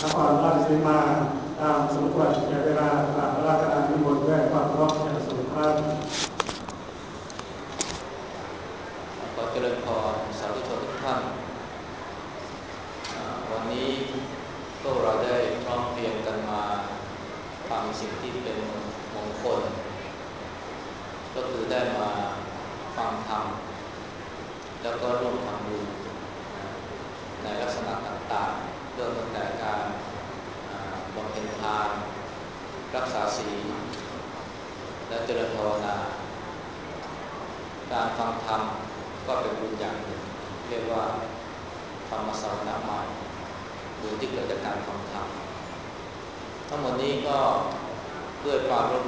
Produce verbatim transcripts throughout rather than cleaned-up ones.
นครราชสีมาตามสมควรแก่เวลากราบราชการนิมนต์ด้วยความเคารพอย่างสูงครับขอเจริญพรสาธุชนทุกท่านวันนี้พวกเราได้พร้อมเพรียงกันมาทำสิ่งที่เป็นมงคลก็คือได้มาฟังธรรมแล้วก็ร่วมทำบุญในลักษณะต่างๆเริ่มตั้งแต่การบำเพ็ญทานรักษาศีลและเจริญภาวนาการฟังธรรมก็เป็นบุญอย่างหนึ่งเรียกว่าธรรมสวนาใหม่บุญที่เกิดจากการฟังธรรมทั้งหมดนี้ก็ด้วยความร่วม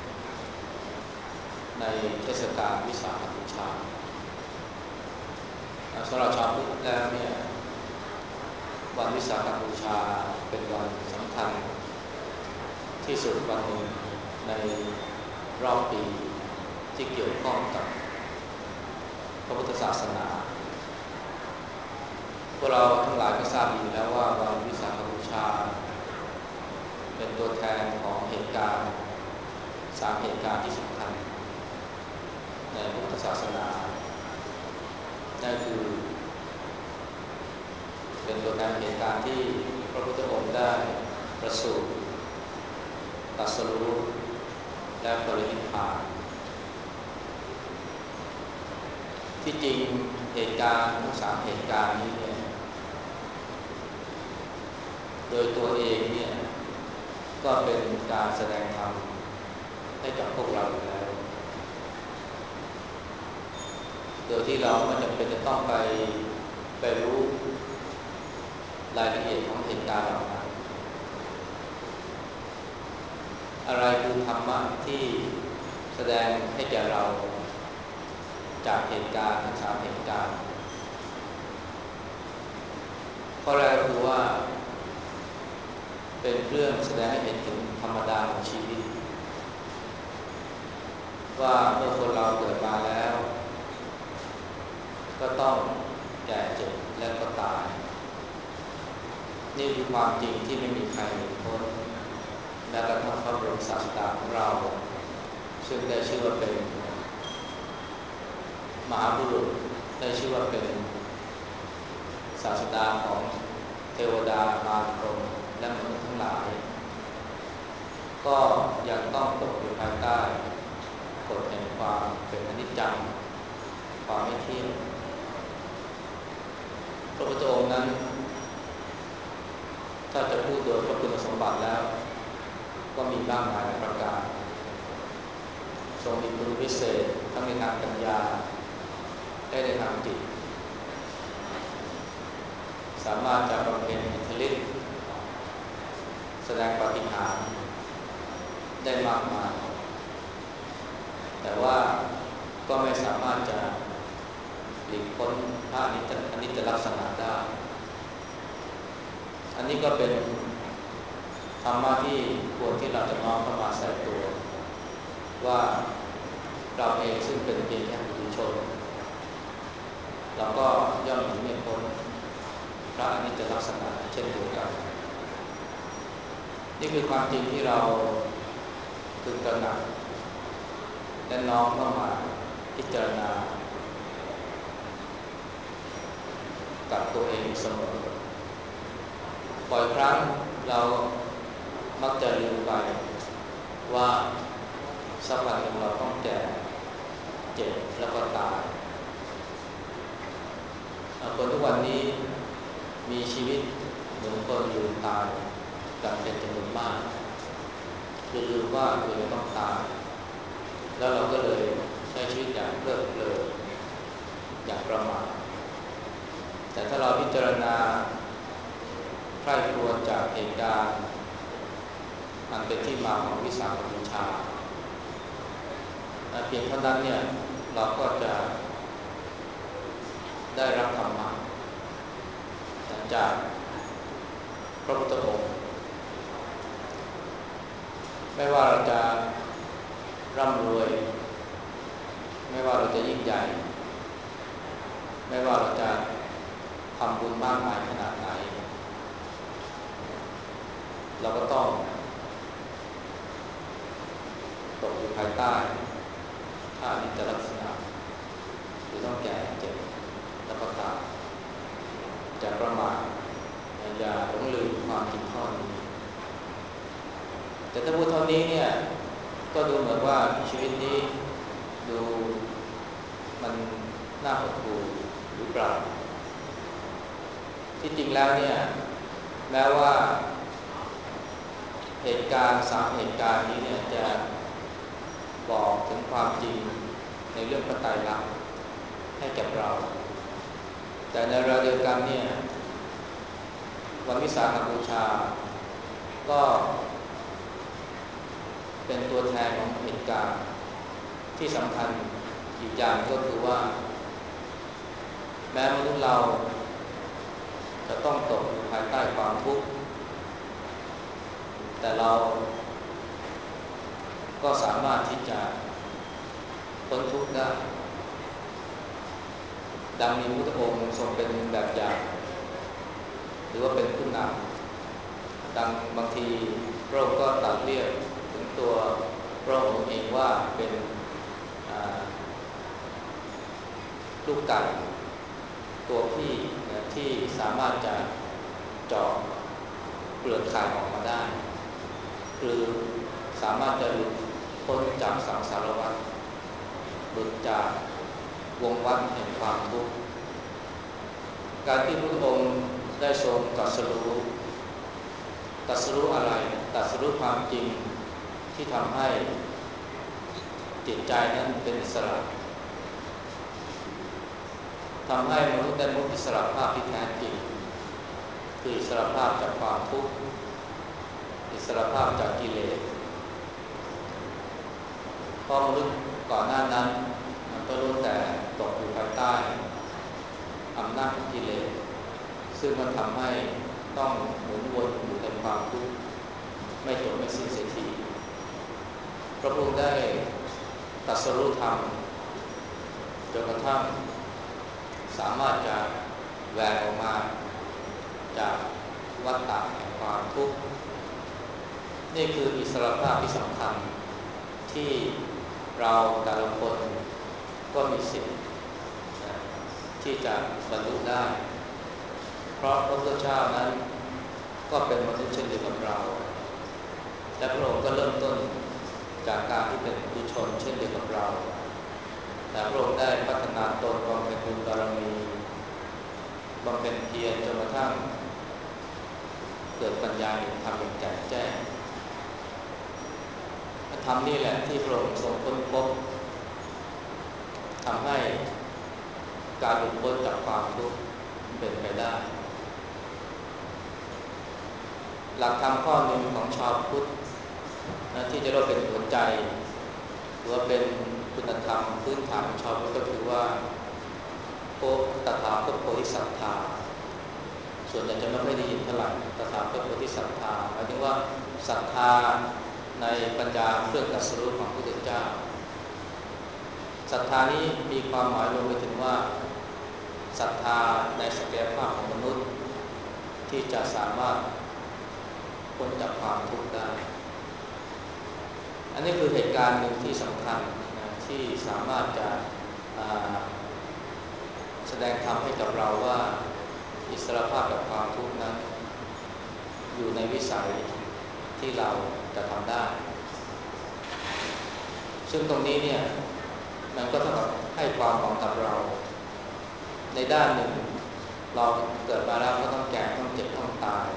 ในเทศกาลวิสาขบูชาสำหรับชาวพุทธแล้วเนี่ยวันวิสาขบูชาเป็นวันสำคัญที่สุดวันหนึ่งในรอบปีที่เกี่ยวข้องกับพระพุทธศาสนาพวกเราทั้งหลายก็ทราบดีแล้วว่าวันวิสาขบูชาเป็นตัวแทนของเหตุการณ์สามเหตุการณ์ที่สำคัญในพระพุทธศาสนานั่นคือเป็นตัวแทนเหตุการณ์ที่พระพุทธองค์ได้ประสูติตรัสรู้และปรินิพพานที่จริงเหตุการณ์ทั้งสามเหตุการณ์นี้เนี่ยโดยตัวเองเนี่ยก็เป็นการแสดงธรรมให้กับพวกเราอยู่แล้วโดยที่เราไม่จำเป็นจะต้องไปไปรู้รายละเอียดของเหตุการณ์เหล่านั้นอะไรคือธรรมะที่แสดงให้แก่เราจากเหตุการณ์ทั้งสามเหตุการณ์ข้อแรกก็คือว่าเป็นเรื่องแสดงให้เห็นถึงธรรมดาของชีวิตว่าเมื่อคนเราเกิดมาแล้วก็ต้องแก่เจ็บและก็ตายนี่คือความจริงที่ไม่มีใครหนีพ้นแม้กระทั่งพระบรมศาสดาของเราซึ่งได้ชื่อว่าเป็นมหาบุรุษได้ชื่อว่าเป็นศาสดาของเทวดามารพรหมและมนุษย์ทั้งหลายก็ยังต้องตกอยู่ภายใต้กฎแห่งความเป็นอนิจจังความไม่เที่ยงพระพุทธองค์นั้นถ้าจะพูดโดยพระคุณสมบัติแล้วก็มีมากมายหลายประการทรงมีคุณวิเศษทั้งในทางปัญญาและในทางจิตสามารถจะบำเพ็ญอิทธิฤทธิ์แสดงปาฏิหาริย์ได้มากมายแต่ว่าก็ไม่สามารถจะหลีกพ้นพระอนิจจลักษณะได้อันนี้ก็เป็นธรรมะที่ควรที่เราจะน้อมเข้ามาใส่ตัวว่าเราเองซึ่งเป็นเพียงแค่ปุถุชนเราก็ย่อมหนีไม่พ้นพระอนิจจลักษณะเช่นเดียวกันนี่คือความจริงที่เราพึงตระหนักและน้อมเข้ามาพิจารณากับตัวเองเสมอบ่อยครั้งเรามักจะลืมไปว่าสักวันหนึ่งเราต้องแก่เจ็บแล้วก็ตายคนทุกวันนี้มีชีวิตเหมือนคนลืมตายกันเป็นจำนวนมากคือลืมว่าตัวเองต้องตายแล้วเราก็เลยใช้ชีวิตอย่างเพลิดเพลินอย่างประมาทแต่ถ้าเราพิจารณาใคร่ครวญจากเหตุการณ์อันเป็นที่มาของวิสาขบูชาเพียงเท่านั้นเนี่ยเราก็จะได้รับธรรมะจากพระพุทธองค์ไม่ว่าเราจะร่ำรวยไม่ว่าเราจะยิ่งใหญ่ไม่ว่าเราจะทำบุญมากมายขนาดไหนเราก็ต้องตกอยู่ภายใต้ถ้าอนิจจลักษณะคือต้องแก่เจ็บแล้วก็ตายอย่าประมาทอย่าหลงลืมความจริงข้อนี้แต่ถ้าพูดเท่านี้เนี่ยก็ดูเหมือนว่าชีวิตนี้ดูมันน่าหดหู่หรือเปล่าที่จริงแล้วเนี่ยแม้ว่าเหตุการณ์สามเหตุการณ์นี้เนี่ยจะบอกถึงความจริงในเรื่องพระไตรลักษณ์ให้แก่เราแต่ในเวลาเดียวกันเนี่ยวันวิสาขบูชาก็เป็นตัวแทนของเหตุการณ์ที่สำคัญอีกอย่างก็คือว่าแม้มนุษย์เราจะต้องตกอยู่ภายใต้ความทุกข์แต่เราก็สามารถที่จะพ้นทุกข์ได้ดังมีพุทธองค์ทรงเป็นแบบอย่างหรือว่าเป็นผู้นำดังบางทีพระองค์ก็ตรัสเรียกถึงตัวพระองค์เองว่าเป็นลูกไก่ตัวพี่นะที่สามารถจะเจาะเปลือกไข่ออกมาได้คือสามารถจะหลุดพ้นจากสังสารวัฏหลุดจากวงวัฏแห่งความทุกข์การที่พระองค์ได้ทรงตรัสรู้ตรัสรู้อะไรตรัสรู้ความจริงที่ทำให้จิตใจนั้นเป็นอิสระทำให้มนุษย์ได้พบอิสระภาพที่แท้จริงคืออิสระภาพจากความทุกข์อิสระภาพจากกิเลสเพราะมนุษย์ก่อนหน้านั้นมันก็ล้วนแต่ตกอยู่ภายใต้อำนาจของกิเลสซึ่งมันทำให้ต้องหมุนวนอยู่ในความทุกข์ไม่จบไม่สิ้นเสียทีพระองค์ได้ตรัสรู้ธรรมจนกระทั่งสามารถจะแหวกออกมาจากวัฏฏะแห่งความทุกข์นี่คืออิสรภาพที่สำคัญที่เราแต่ละคนก็มีสิทธิ์ที่จะบรรลุได้เพราะพระพุทธเจ้านั้นก็เป็นมนุษย์เช่นเดียวกับเราและพระองค์ก็เริ่มต้นจากการที่เป็นปุถุชนเช่นเดียวกับเราแต่พระองค์ได้พัฒนาตนบำเพ็ญบุญบารมีบำเพ็ญเพียรจนกระทั่งเกิดปัญญาเห็นธรรมอย่างแจ่มแจ้งธรรมนี่แหละที่พระองค์ทรงค้นพบทำให้การหลุดพ้นจากความทุกข์เป็นไปได้หลักธรรมข้อหนึ่งของชาวพุทธนะที่จะเรียกเป็นหัวใจหรือว่าเป็นคุณธรรมพื้นฐานของชาวพุทธก็คือว่าโพตถาคตโพธิศรัทธาส่วนใหญ่จะไม่ค่อยได้ยินเท่าไหร่ตถาคตโพธิศรัทธาหมายถึงว่าศรัทธาในปัญญาเครื่องตรัสรู้ของพระพุทธเจ้าศรัทธานี้มีความหมายรวมไปถึงว่าศรัทธาในศักยภาพของมนุษย์ที่จะสามารถพ้นจากความทุกข์ได้อันนี้คือเหตุการณ์หนึ่งที่สำคัญนะที่สามารถจะแสดงธรรมให้กับเราว่าอิสรภาพจากความทุกข์นั้นอยู่ในวิสัยที่เราจะทำได้ซึ่งตรงนี้เนี่ยมันก็เท่ากับให้ความหวังกับเราในด้านหนึ่งเราเกิดมาแล้วก็ต้องแก่ต้องเจ็บต้องตาย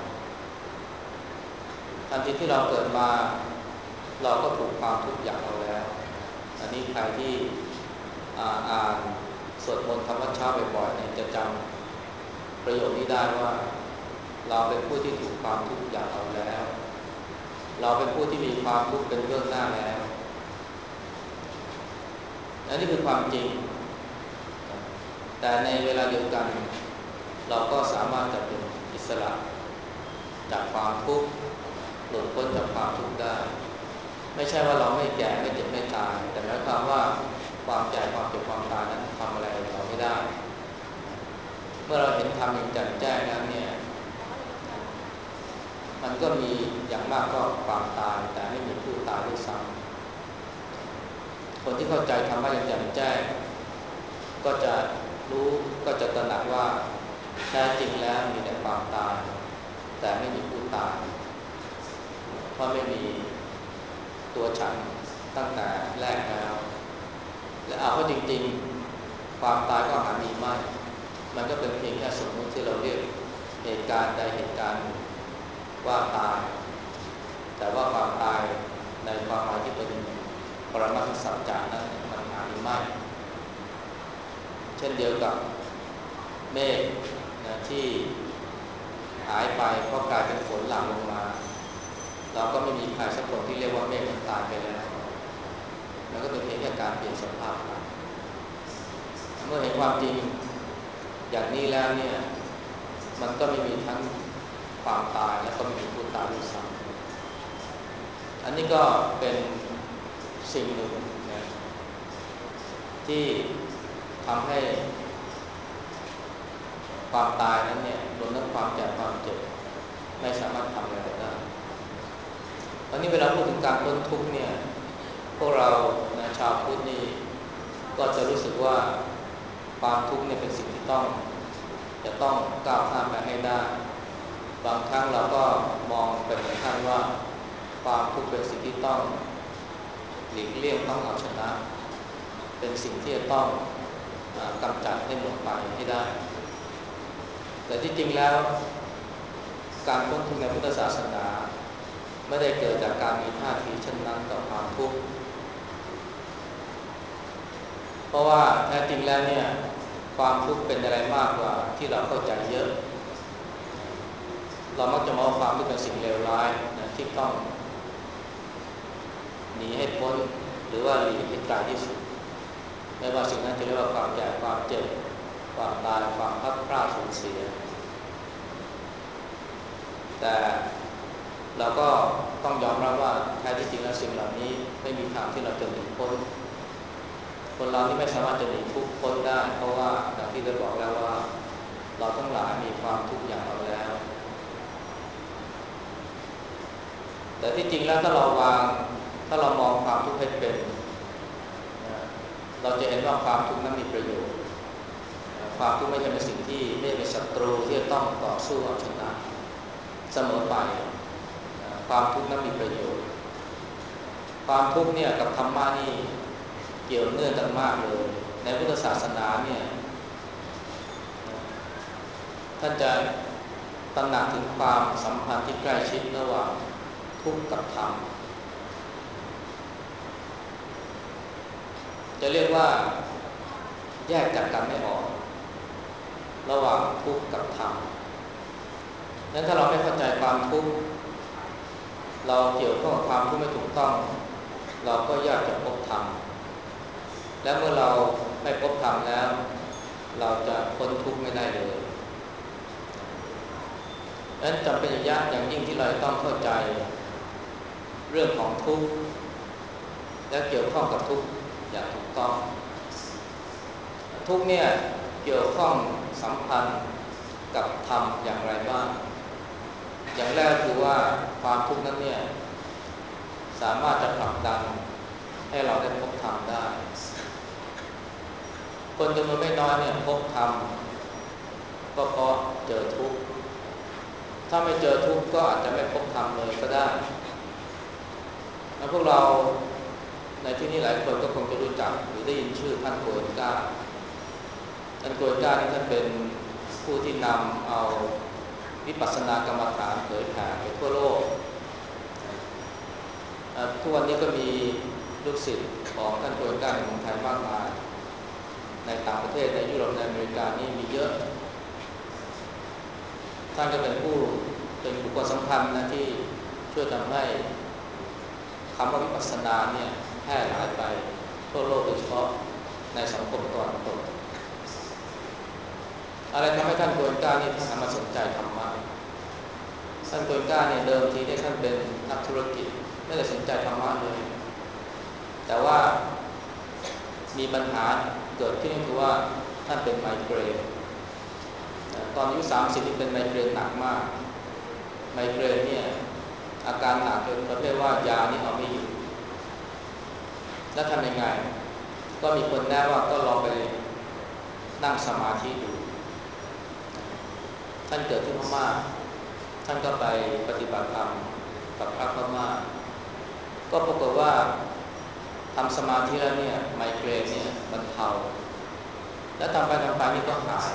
ทันทีที่เราเกิดมาเราก็ถูกความทุกข์อย่างเราแล้วอันนี้ใครที่อ่านสวดมนต์ทำวัดเช้าบ่อยๆเนี่ยจะจำประโยคนี้ได้ว่าเราเป็นผู้ที่ถูกความทุกข์อย่างเราแล้วเราเป็นผู้ที่มีความทุกข์เป็นเบื้องหน้าแล้วอันนี้คือความจริงแต่ในเวลาเดียวกันเราก็สามารถจะเป็นอิสระจากความทุกข์หลุดพ้นจากความทุกข์ได้ไม่ใช่ว่าเราไม่แก่ไม่เจ็บไม่ตายแต่หมายความว่าความแก่ความเจ็บความตายนั้นทำอะไรเราไม่ได้เมื่อเราเห็นธรรมอย่างแจ่มแจ้งแล้วเนี่ยมันมันก็มีอย่างมากก็ความตายแต่ไม่มีผู้ตายด้วยซ้ำคนที่เข้าใจธรรมะอย่างแจ่มแจ้งก็จะรู้ก็จะตระหนักว่าแท้จริงแล้วมีแต่ความตายแต่ไม่มีผู้ตายเพราะไม่มีตัวฉันตั้งแต่แรกแล้วและเอาเข้าจริงๆความตายก็หามีไม่มันก็เป็นเพียงแค่สมมติที่เราเรียกเหตุการณ์ใดเหตุการณ์ว่าตายแต่ว่าความตายในความหมายที่เป็นปรมัตถสัจจานั้นมันหามีไม่เช่นเดียวกับเมฆนะที่หายไปเพราะกลายเป็นฝนหลั่งลงมาเราก็ไม่มีใครสักคนที่เรียกว่าเมฆมันตายไปแล้วมันก็เป็นเพียงแค่การเปลี่ยนสภาพไปเมื่อเห็นความจริงอย่างนี้แล้วเนี่ยมันก็ไม่มีทั้งความตายและก็ไม่มีผู้ตายด้วยซ้ำอันนี้ก็เป็นสิ่งหนึ่งนะที่ทำให้ความตายนั้นเนี่ยรวมทั้งความแก่ความเจ็บไม่สามารถทำอะไรเราได้ตอนนี้เวลาพูดถึงการพ้นทุกข์เนี่ยพวกเรานะชาวพุทธนี่ก็จะรู้สึกว่าความทุกข์เนี่ยเป็นสิ่งที่ต้องจะต้องก้าวข้ามไปให้ได้บางครั้งเราก็มองไปถึงขั้นว่าความทุกข์เป็นสิ่งที่ต้องหลีกเลี่ยงต้องเอาชนะเป็นสิ่งที่จะต้องกำจัดให้หมดไปให้ได้แต่ที่จริงแล้วการพ้นทุกข์ในพุทธศาสนาไม่ได้เกิดจากการมีท่าทีเช่นนั้นต่อความทุกข์เพราะว่าแท้จริงแล้วเนี่ยความทุกข์เป็นอะไรมากกว่าที่เราเข้าใจเยอะเรามักจะมองความทุกข์เป็นสิ่งเลวร้ายนะที่ต้องหนีให้พ้นหรือว่าหลีกให้ไกลที่สุดไม่ว่าสิ่งนั้นจะเรียกว่าความแก่ความเจ็บความตายความพลัดพรากสูญเสียแต่เราก็ต้องยอมรับว่าแท้ที่จริงแล้วสิ่งเหล่านี้ไม่มีทางที่เราจะหนีพ้นคนเราที่ไม่สามารถจะหนีทุกข์พ้นได้เพราะว่าอย่างที่ได้บอกแล้วว่าเราทั้งหลายมีความทุกข์อย่างเราแล้วแต่ที่จริงแล้วถ้าเราวางถ้าเรามองความทุกข์ให้เป็นเราจะเห็นว่าความทุกข์นั้นมีประโยชน์ความทุกข์ไม่ใช่เป็นสิ่งที่ไม่เป็นศัตรูที่จะต้องต่อสู้เอาชนะเสมอไปความทุกข์นั้นมีประโยชน์ความทุกข์เนี่ยกับธรรมะนี่เกี่ยวเนื่องกันมากเลยในพุทธศาสนาเนี่ยท่านจะตระหนักถึงความสัมพันธ์ที่ใกล้ชิดระหว่างทุกข์กับธรรมจะเรียกว่าแยกจากกันไม่ออกระหว่างทุกข์กับธรรมนั้นถ้าเราไม่เข้าใจความทุกข์เราเกี่ยวข้องกับความทุกข์ไม่ถูกต้องเราก็ยากจะพบธรรมและเมื่อเราไม่พบธรรมแล้วเราจะพ้นทุกข์ไม่ได้เลยดังนั้นจำเป็นอย่างยิ่งที่เราต้องเข้าใจเรื่องของทุกข์และเกี่ยวข้องกับทุกข์อย่างถูกต้องทุกข์เนี่ยเกี่ยวข้องสัมพันธ์กับธรรมอย่างไรบ้างอย่างแรกคือว่าความทุกข์นั้นเนี่ยสามารถจะผลักดันให้เราได้พบธรรมได้คนจำนวนไม่น้อยเนี่ยพบธรรมก็เพราะเจอทุกข์ถ้าไม่เจอทุกข์ก็อาจจะไม่พบธรรมเลยก็ได้แล้วพวกเราในที่นี้หลายคนก็คงจะรู้จักหรือได้ยินชื่อท่านโกเอนกาท่านโกเอนกานี่ท่านเป็นผู้ที่นำเอาวิปัสสนากรรมฐานเผยแผ่ไปทั่วโลกทุกวันนี้ก็มีลูกศิษย์ของท่านโกเอนกาในเมืองไทยมากมายในต่างประเทศในยุโรปในอเมริกานี่มีเยอะท่านก็เป็นผู้เป็นบุคคลสำคัญนะที่ช่วยทำให้คำว่าวิปัสสนาเนี่ยแพร่หลายไปทั่วโลกโดยเฉพาะในสังคมตะวันตกอะไรทำให้ท่านโกเอนกานี่ท่านหันมาสนใจธรรมะท่านโกเอนกาเนี่ยเดิมทีเนี่ยท่านเป็นนักธุรกิจไม่ได้สนใจธรรมะเลยแต่ว่ามีปัญหาเกิดขึ้นคือว่าท่านเป็นไมเกรนตอนอายุสามสิบนี่เป็นไมเกรนหนักมากไมเกรนเนี่ยอาการหนักจนประเภทว่ายานี่เอาไม่อยู่แล้วทำยังไงก็มีคนแนะว่าก็ลองไปนั่งสมาธิดูท่านเกิดที่พม่าท่านก็ไปปฏิบัติธรรมกับพระพม่าก็ปรากฏว่าทำสมาธิแล้วเนี่ยไมเกรนเนี่ยบรรเทาแล้วทำไปทำไปนี่ก็หาย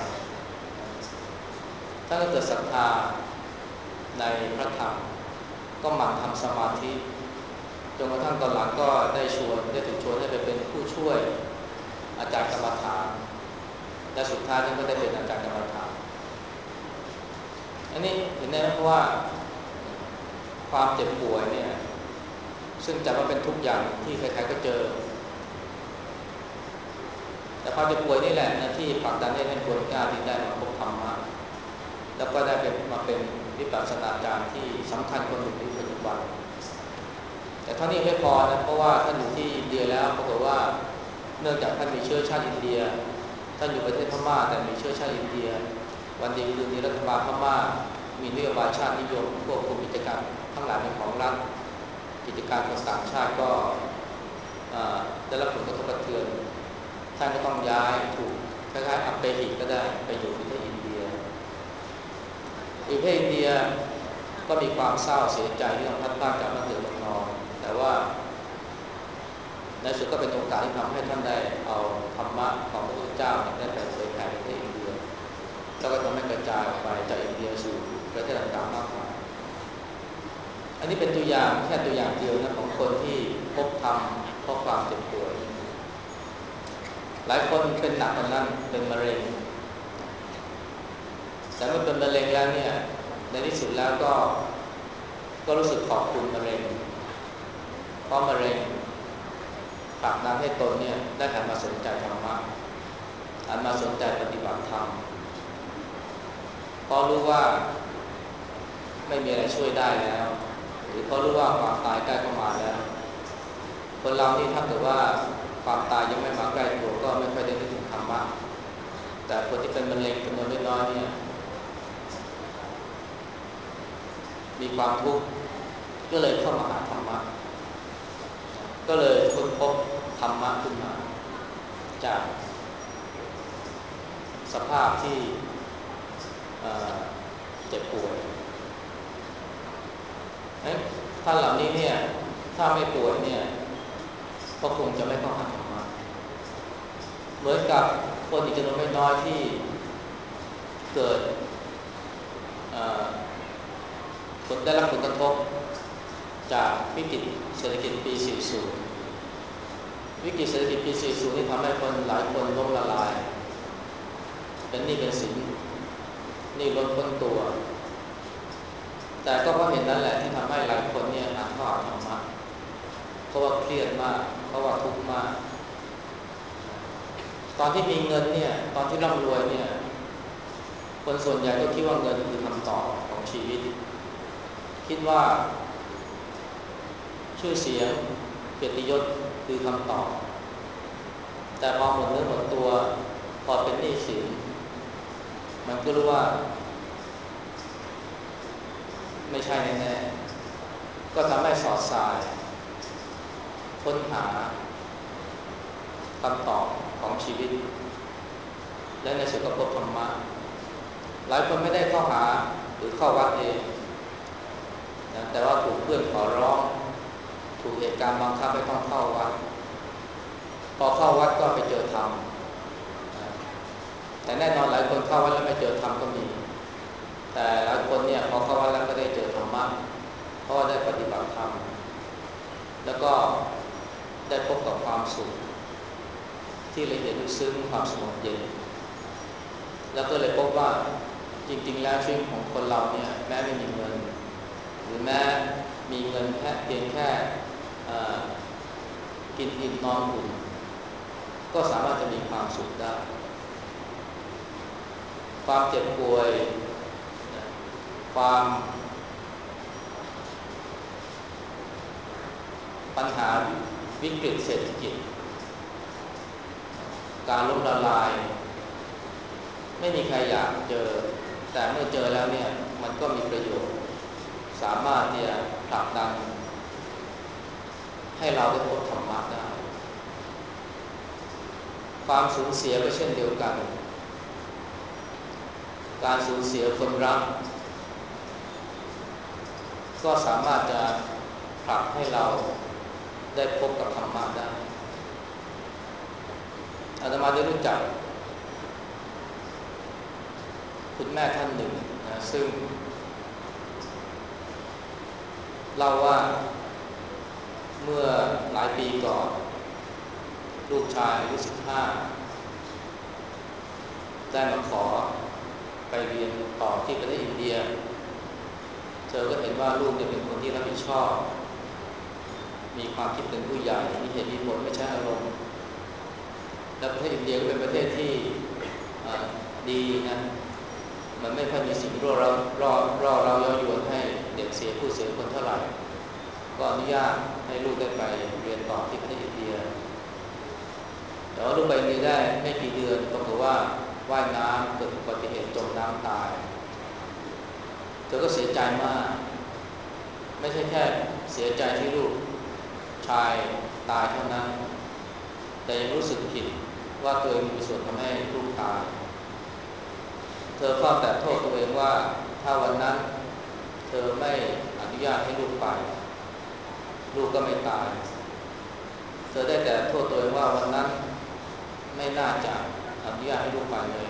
ท่านก็เกิดศรัทธาในพระธรรมก็หมั่นทำสมาธิจนกระทั่งตอนหลังก็ได้ชวนได้ถูกชวนให้ไปเป็นผู้ช่วยอาจารย์กรรมฐานและสุดท้ายท่านก็ได้เป็นอาจารย์กรรมฐานอันนี้เห็นได้ไหมว่าความเจ็บป่วยเนี่ยซึ่งจัดว่าเป็นทุกอย่างที่ใครๆก็เจอแต่ความเจ็บป่วยนี่แหละนะที่ผลักดันให้ท่านควรกล้าที่ได้มาพบธรรมะแล้วก็ได้เป็นมาเป็นวิปัสสนาจารย์ที่สำคัญคนหนึ่งในปัจจุบันแต่เท่านี้ไม่พอนะเพราะว่าท่านอยู่ที่อินเดียแล้วปรากฏว่าเนื่องจากท่านมีเชื้อชาติอินเดียท่านอยู่ประเทศพม่าแต่มีเชื้อชาติอินเดียวันดีคืนดีรัฐบาลพม่ามีนโยบายชาตินิยมควบคุมกิจการทั้งหลายเป็นของรัฐกิจการคนต่างชาติก็ได้รับผลกระทบกระเทือนท่านก็ต้องย้ายถูกคล้ายๆอัปเปหิก็ได้ไปอยู่ประเทศอินเดียอยู่ประเทศอินเดียก็มีความเศร้าเสียใจที่ต้องพลัดพรากจากบ้านเกิดเมืองนอนแต่ว่าในสุดก็เป็นโอกาสที่ทำให้ท่านได้เอาธรรมะของพระพุทธเจ้าได้ไปเผยแผ่ประเทศอินเดียแล้วก็ทำให้กระจายออกไปจากอินเดียสู่ประเทศต่างๆมากมายอันนี้เป็นตัวอย่างแค่ตัวอย่างเดียวนะของคนที่พบธรรมเพราะความเจ็บป่วยหลายคนเป็นหนักกว่านั้นเป็นมะเร็งแต่เมื่อเป็นมะเร็งแล้วเนี่ยในที่สุดแล้วก็ก็รู้สึกขอบคุณมะเร็งเพราะมะเร็งผลักดันให้ตนเนี่ยได้หันมาสนใจธรรมะหันมาสนใจปฏิบัติธรรมเพราะรู้ว่าไม่มีอะไรช่วยได้แล้วหรือเพราะรู้ว่าความตายใกล้เข้ามาแล้วคนเรานี่ถ้าเกิดว่าความตายยังไม่มาใกล้ตัวก็ไม่ค่อยได้นึกถึงธรรมะแต่คนที่เป็นมะเร็งจำนวนน้อยๆเนี่ยมีความทุกข์ก็เลยเข้ามาหาธรรมะก็เลยค้นพบธรรมะขึ้นมาจากสภาพที่เจ็บป่วยท่านเหล่านี้เนี่ยถ้าไม่ป่วยเนี่ยก็คงจะไม่เข้าหาธรรมะเหมือนกับคนอีกจำนวนไม่น้อยที่เกิดผลได้รับผลกระทบจากวิกฤตเศรษฐกิจปี สี่สิบ วิกฤตเศรษฐกิจปี สี่สิบ นี่ทำให้คนหลายคนล้มละลายเป็นหนี้เป็นสินหนี้ล้นพ้นตัวแต่ก็เพราะเห็นนั้นแหละที่ทำให้หลายคนเนี่ยหันเข้าหาธรรมะเพราะว่าเครียดมากเพราะว่าทุกข์มากตอนที่มีเงินเนี่ยตอนที่ร่ำรวยเนี่ยคนส่วนใหญ่ก็คิดว่าเงินคือคำตอบของชีวิตคิดว่าชื่อเสียงเกียรติยศคือคำตอบแต่พอหมดเนื้อหมดตัวพอเป็นหนี้สินมันก็รู้ว่าไม่ใช่แน่ๆก็ทำให้สอดสายค้นหาคำตอบของชีวิตและในสุดก็พบธรรมะหลายคนไม่ได้เข้าหาหรือเข้าวัดเองนะแต่ว่าถูกเพื่อนขอร้องถูกเหตุการณ์บังคับให้ต้องเข้าวัดพอเข้าวัดก็ไปเจอธรรมนะแต่แน่นอนหลายคนเข้าวัดแล้วไม่เจอธรรมก็มีแต่หลายคนเนี่ยพอเข้าวัดแล้วก็ได้เจอธรรมะเพราะว่าได้ปฏิบัติธรรมแล้วก็ได้พบกับความสุขที่ละเอียดลึกซึ้งความสงบเย็นแล้วก็เลยพบว่าจริงๆแล้วชีวิตของคนเราเนี่ยแม้ไม่มีเงินหรือแม้มีเงินแค่เพียงแค่กินอิ่มนอนอุ่นก็สามารถจะมีความสุขได้ความเจ็บป่วยความปัญหาวิกฤตเศรษฐกิจการล้มละลายไม่มีใครอยากเจอแต่เมื่อเจอแล้วเนี่ยมันก็มีประโยชน์สามารถที่จะผลักดันให้เราได้พบธรรมะได้ความสูญเสียก็เช่นเดียวกันการสูญเสียคนรักก็สามารถจะผลักให้เราได้พบกับธรรมะได้อาตมาได้รู้จักคุณแม่ท่านหนึ่งนะซึ่งเล่าว่าเมื่อหลายปีก่อนลูกชายอายุสิบห้าได้มาขอไปเรียนต่อที่ประเทศอินเดียเธอก็เห็นว่าลูกเนี่ยเป็นคนที่รับผิดชอบมีความคิดเป็นผู้ใหญ่มีเหตุมีผลไม่ใช่อารมณ์และประเทศอินเดียก็เป็นประเทศที่ดีนะมันไม่ค่อยมีสิ่งรอเรารอรอเราย้อนยวนให้เด็กเสียผู้เสียคนเท่าไหร่ก็อนุญาตให้ลูกได้ไปเรียนต่อที่ประเทศอินเดียแต่ว่าลูกไปอินเดียได้ไม่กี่เดือนปรากฏว่าว่ายน้ำเกิดอุบัติเหตุจมน้ำตายเธอก็เสียใจมากไม่ใช่แค่เสียใจที่ลูกชายตายเท่านั้นแต่ยังรู้สึกผิดว่าตัวเองมีส่วนทำให้ลูกตายเธอเฝ้าแต่โทษตัวเองว่าถ้าวันนั้นเธอไม่อนุญาตให้ลูกไปลูกก็ไม่ตายเธอได้แต่โทษตัวเองว่าวันนั้นไม่น่าจะอนุญาตให้ลูกไปเลย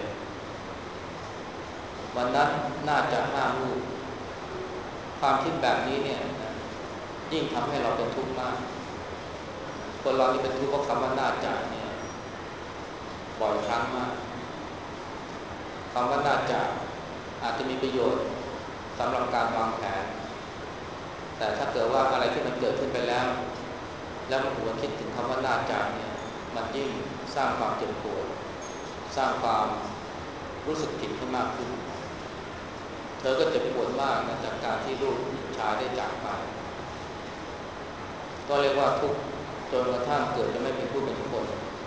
วันนั้นน่าจะห้ามลูกความคิดแบบนี้เนี่ยยิ่งทำให้เราเป็นทุกข์มากคนเรานี่เป็นทุกข์เพราะคำว่าน่าจะเนี่ยบ่อยครั้งมากคำว่าน่าจะอาจจะมีประโยชน์สำหรับการวางแผนแต่ถ้าเกิดว่าอะไรที่มันเกิดขึ้นไปแล้วแล้วมันหัวคิดถึงคำว่าน่าจะเนี่ยมันยิ่งสร้างความเจ็บปวดสร้างความรู้สึกผิดให้มากขึ้นเธอก็เจ็บปวดมากนะจากการที่ลูกชายได้จากไปก็เรียกว่าทุกข์จนกระทั่งเกิดจะไม่เป็นผู้เป็นคน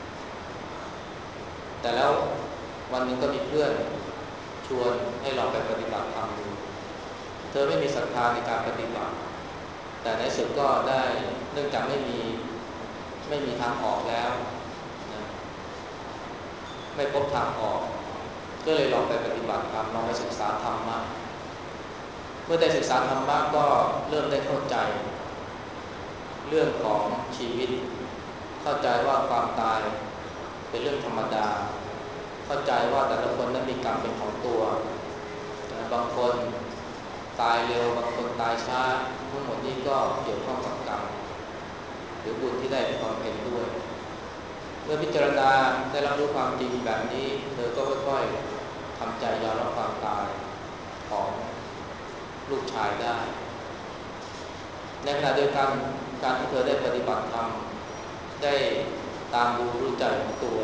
แต่แล้ววันหนึ่งก็มีเพื่อนชวนให้เราไปปฏิบัติธรรมดูเธอไม่มีศรัทธาในการปฏิบัติแต่ในสุดก็ได้เนื่องจากไม่มีไม่มีทางออกแล้วนะไม่พบทางออกก็เลยลองไปปฏิบัติธรรมลองไปศึกษาธรรมะเมื่อได้ศึกษาธรรมะก็เริ่มได้เข้าใจเรื่องของชีวิตเข้าใจว่าความตายเป็นเรื่องธรรมดาเข้าใจว่าแต่ละคนนั้นมีกรรมเป็นของตัวบางคนตายเร็วบางคนตายช้าทั้งหมดนี้ก็เกี่ยวข้องกับกรรมหรือบุญที่ได้บำเพ็ญด้วยเมื่อพิจารณาได้รับรู้ความจริงแบบนี้เธอก็ค่อยๆทำใจยอมรับความตายของลูกชายได้ในขณะเดียวกันการที่เธอได้ปฏิบัติธรรมได้ตามดูรู้ใจของตัว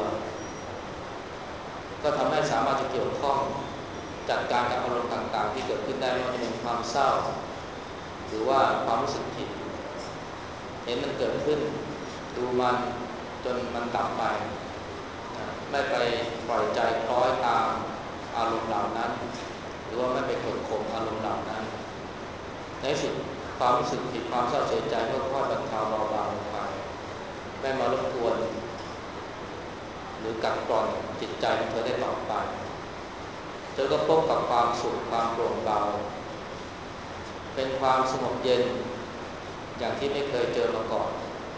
ก็ทำให้สามารถจะเกี่ยวข้องจัดการกับอารมณ์ต่างๆที่เกิดขึ้นได้ไม่ว่าจะเป็นความเศร้าหรือว่าความรู้สึกผิดเห็นมันเกิดขึ้นดูมันจนมันดับไปนะไม่ไปปล่อยใจคล้อยตามอารมณ์เหล่านั้นหรือว่าไม่ไปกดข่มอารมณ์เหล่านั้นในสุดความรู้สึกผิดความเศร้าเสียใจก็ค่อยบรรเทาเบาบางลงไปไม่มารบกวนหรือกัดกร่อนจิตใจของเธอได้ต่อไปเธอก็พบกับความสุขความโปร่งเบาเป็นความสงบเย็นอย่างที่ไม่เคยเจอมาก่อน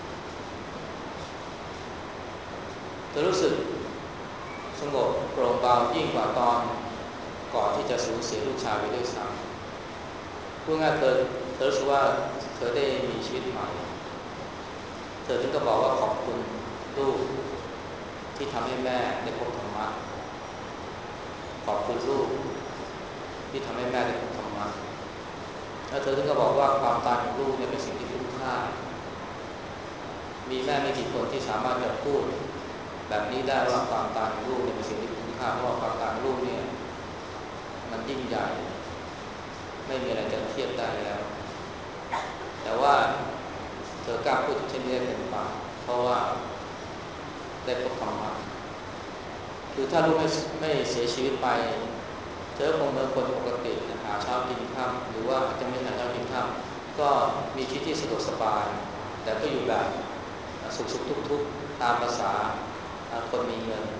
เธอรู้สึกสงบโปร่งเบายิ่งกว่าตอนก่อนที่จะสูญเสียลูกชายไปด้วยซ้ำพูดง่ายเธอเธอรู้สึกว่าเธอได้มีชีวิตใหม่เธอถึงก็บอกว่าขอบคุณลูกที่ทำให้แม่ได้พบธรรมะขอบคุณลูกที่ทำให้แม่ได้พบธรรมะแล้วเธอถึงก็บอกว่าความตายของลูกเนี่ยเป็นสิ่งที่คุ้มค่ามีแม่ไม่กี่คนที่สามารถจะพูดแบบนี้ได้ว่าความตายของลูกเนี่ยเป็นสิ่งที่คุ้มค่าเพราะว่าความตายของลูกเนี่ยมันยิ่งใหญ่ไม่มีอะไรจะเทียบได้แล้วแต่ว่าเธอกล้าพูดเช่นนี้ได้เต็มปากเพราะว่าได้พบธรรมะคือถ้าลูกไม่ไม่เสียชีวิตไปเธอคงเหมือนคนปกติหาเช้ากินค่ำหรือว่าอาจจะไม่หาเช้ากินค่ก็มีชีวิตที่สะดวกสบายแต่ก็อยู่แบบสุขสุขทุกทุกตามภาษาคนมีเงิน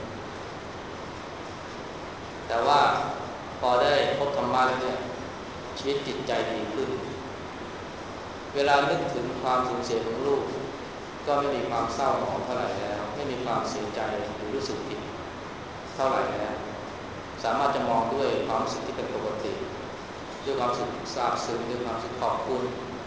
แต่ว่าพอได้พบธรรมะแล้วเนี่ยชีวิตจิตใจดีขึ้นเวลานึกถึงความสูญเสียของลูกก็ไม่มีความเศร้าหมองเท่าไหร่แล้วไม่มีความเสียใจหรือรู้สึกผิดเท่าไหร่แล้วสามารถจะมองด้วยความรู้สึกที่เป็นปกติด้วยความรู้สึกซาบซึ้งด้วยความรู้สึกขอบคุณ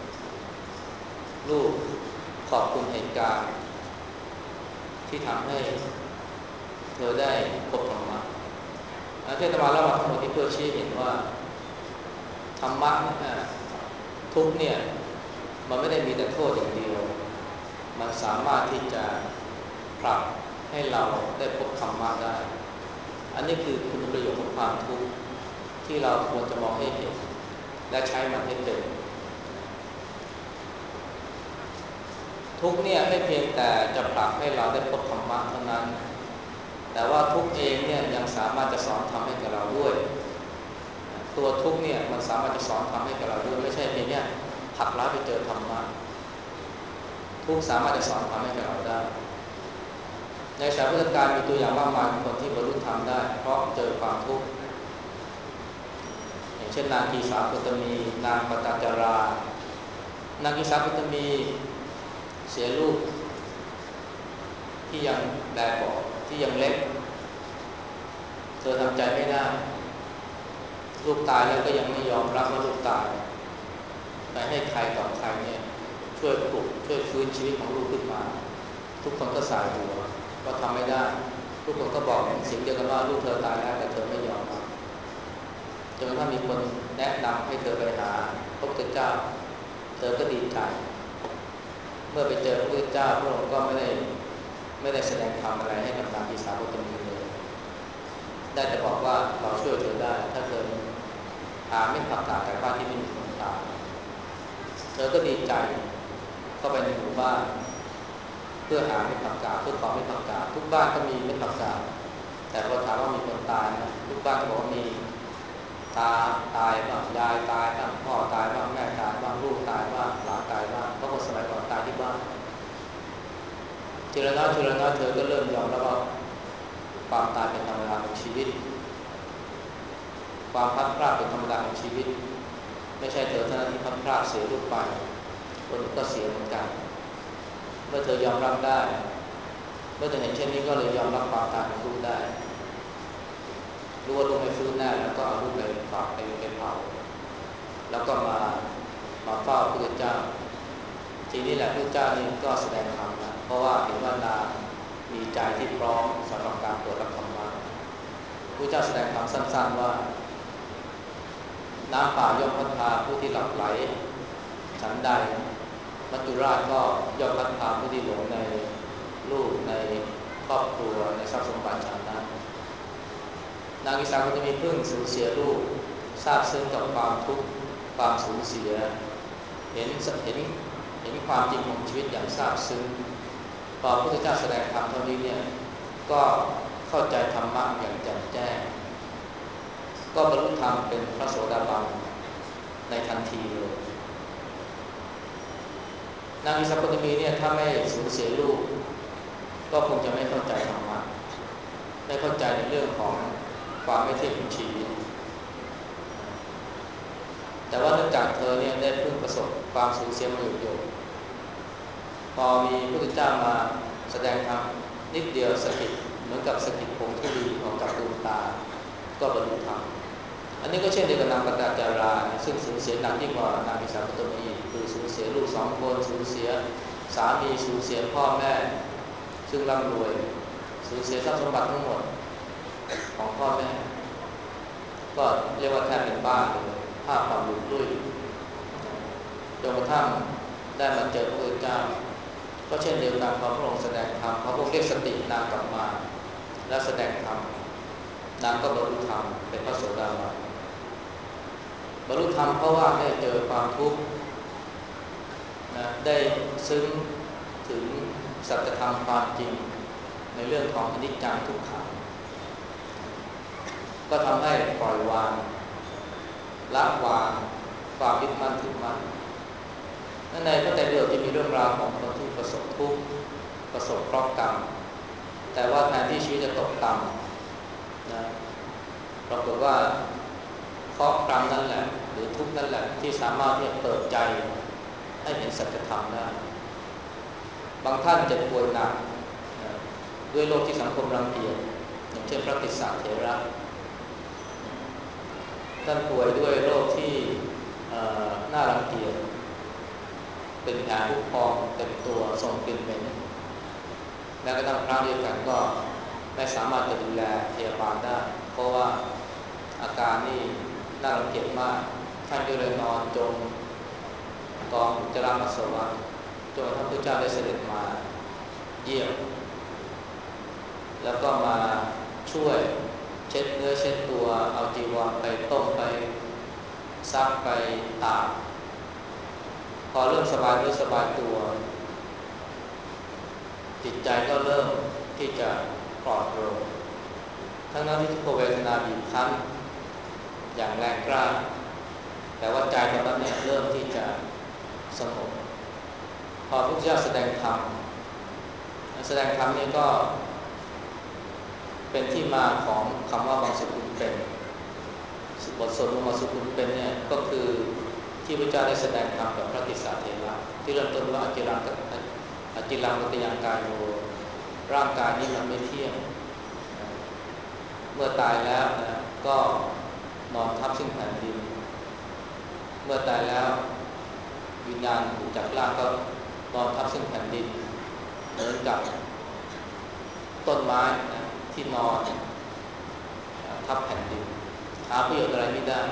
ลูกขอบคุณเหตุการณ์ที่ทำให้เธอได้พบธรรมะที่อาตมาเล่ามาทั้งหมดนี้เพื่อชี้เห็นว่าธรรมะทุกเนี่ยมันไม่ได้มีแต่โทษอย่างเดียวมันสามารถที่จะผลักให้เราได้พบธรรมะได้อันนี้คือคุณประโยชน์ของความทุกข์ที่เราควรจะมองให้เห็นและใช้มันให้เป็นทุกเนี่ยไม่เพียงแต่จะผลักให้เราได้พบธรรมะเท่านั้นแต่ว่าทุกเองเนี่ยยังสามารถจะสอนธรรมให้กับเราด้วยตัวทุกเนี่ยมันสามารถจะสอนธรรมให้กับเราด้วยไม่ใช่เพียงแค่ผลักเราไปเจอธรรมะทุกสามารถจะสอนธรรมให้กับเราได้ในสายพุทธการมีตัวอย่างมากมายของคนที่บรรลุธรรมได้เพราะเจอความทุกข์อย่างเช่นนางกีสาปุตตมีนางปตจารานางกีสาปุตตมีเสียลูกที่ยังแดบอกที่ยังเล็กเธอทำใจไม่ได้ลูกตายแล้วก็ยังไม่ยอมรับว่าลูกตายไปให้ใครต่อใครเนี่ยช่วยปลุกช่วยฟื้นชีวิตของลูกขึ้นมาทุกคนก็สายหัวก็ทำไม่ได้ทุกคนก็บอกเสียงเดียวกันว่าลูกเธอตายแล้วแต่เธอไม่ยอมรับจนกระทั่งมีคนแนะนำให้เธอไปหาพระพุทธเจ้าเธอก็ดีใจเมื่อไปเจอพระพุทธเจ้าพระองค์ก็ไม่ได้ไม่ได้แสดงธรรมอะไรให้กับนางกีสาปุตตมีเลยได้แต่บอกว่าเราช่วยเธอได้ถ้าเธอหาไม่ผักกาดแต่บ้านที่ไม่มีคนตายเธอก็ดีใจเข้าไปในหมู่บ้านเพื่อหาไม่ผักกาดเพื่อขอไม่ผักกาดทุกบ้านก็มีไม่ผักกาดแต่พอถามว่ามีคนตายนะทุกบ้านก็บอกว่ามีตาตายบ้างยายตายบ้างพ่อตายบ้างแม่ตายบ้างลูกตายบ้างหลานตายบ้างเพราะคนสมัยก่อนตายที่บ้านทีละน้อยทีละน้อยเธอก็เริ่มยอมรับว่าความตายเป็นธรรมดาของชีวิตความพัดพลาดเป็นธรรมดาของชีวิตไม่ใช่เธอเท่านั้นที่พัดพลาดเสียลูกไปคนอื่นก็เสียเหมือนกันเมื่อเธอยอมรับได้เมื่อเธอเห็นเช่นนี้ก็เลยยอมรับความตายของลูกได้รู้ว่าลูกไม่ฟื้นแน่แล้วก็เอาลูกไปฝากไปไปเผาแล้วก็มามาเฝ้าพระพุทธเจ้าทีนี้แหละพระพุทธเจ้านี่ก็แสดงธรรมนะเพราะว่าเห็นว่านางมีใจที่พร้อมสำหรับการเปิดรับธรรมะพระเจ้าแสดงธรรมสั้นๆว่าน้ำป่าย่อมพัดพาผู้ที่หลับไหลฉันใดมัจจุราชก็ย่อมพัดพาผู้ที่หลงในลูกในครอบครัวในทรัพย์สมบัติฉันนั้นนางกีสาปุตตมีเพิ่งสูญเสียลูกทราบซึ้งกับความทุกข์ความสูญเสียเห็นเห็นเห็นความจริงของชีวิตอย่างทราบซึ้งพอพระพุทธเจ้าแสดงธรรมเท่านี้เนี่ยก็เข้าใจธรรมะอย่างแจ่มแจ้งก็บรรลุธรรมเป็นพระโสดาบันในทันทีเลยนางกีสาปุตตมีเนี่ยถ้าไม่สูญเสียลูกก็คงจะไม่เข้าใจธรรมะไม่เข้าใจในเรื่องของความไม่เที่ยงของชีวิตแต่ว่าเนื่องจากเธอเนี่ยได้เพิ่งประสบความสูญเสียมาอยู่ๆพอมีพระพุทธเจ้ามาแสดงธรรมนิดเดียวสะกิดเหมือนกับสะกิดผงธุลีออกจากดวงตาก็บรรลุธรรมอันนี้ก็เช่นเดียวกับนางปตจาราซึ่งสูญเสียหนักยิ่งกว่านางกีสาปุตตมีคือสูญเสียลูกสองคนสูญเสียสามีสูญเสียพ่อแม่ซึ่งร่ำรวยสูญเสียทรัพย์สมบัติทั้งหมดของพ่อแม่ก็เรียกว่าแทบเป็นบ้าเลยภาพความหลุดลุ่ยจนกระทั่งได้มาเจอพระพุทธเจ้าก็เช่นเดียวกันพอพระองค์แสดงธรรมพระองค์เรียกสตินางกลับมาและแสดงธรรมนางก็บรรลุธรรมเป็นพระโสดาบันบรรลุธรรมเพราะว่าได้เจอความทุกข์นะได้ซึ้งถึงสัจธรรมความจริงในเรื่องของอนิจจังทุกขังก็ทำให้ปล่อยวางละวางความยึดมั่นถือมั่นในพระไตรปิฎกจะมีเรื่องราวของคนที่ประสบทุกข์ประสบเคราะห์กรรมแต่ว่าแทนที่ชีวิตจะตกต่ำนะปรากฏว่าเคราะห์กรรมนั่นแหละหรือทุกข์นั่นแหละที่สามารถที่จะเปิดใจให้เห็นสัจธรรมได้บางท่านเจ็บป่วยหนักนะด้วยโรคที่สังคมรังเกียจอย่างเช่นพระติสสะเถระท่านป่วยด้วยโรคที่น่ารังเกียจเป็นแผลพุพองเต็มตัวส่งกลิ่นเหม็นแม้กระทั่งพระด้วยกันก็ไม่สามารถจะดูแลพยาบาลได้เพราะว่าอาการนี่น่ารังเกียจมากท่านก็เลยนอนจมกองอุจจาระปัสสาวะจนพระพุทธเจ้าได้เสด็จมาเยี่ยมแล้วก็มาช่วยเช็ดเนื้อเช็ดตัวเอาจีวรไปต้มไปซักไปตากพอเริ่มสบายเนื้อสบายตัวจิตใจก็เริ่มที่จะปลอดโปร่งทั้งนั้นที่ทุกขเวทนาบีบคั้นอย่างแรงกล้าแต่ว่าใจตอนนั้นเนี่ยเริ่มที่จะสงบพอพระพุทธเจ้าแสดงธรรมแสดงธรรมนี่ก็เป็นที่มาของคำว่าบางสกุลเป็นบทสวดมนต์บางสกุลเป็นเนี่ยก็คือที่พระเจ้าได้แสดงธรรมกับพระติสสะเถระที่เริ่มต้นว่าอจิรังอจิรังปฏิยังกายโยร่างกายนี้มันไม่เที่ยงเมื่อตายแล้วนะก็นอนทับซึ่งแผ่นดินเมื่อตายแล้ววิญญาณถูกจับร่างก็นอนทับซึ่งแผ่นดินเหมือนกับต้นไม้นะที่นอนทับแผ่นดินหาประโยชน์อะไรไม่ได้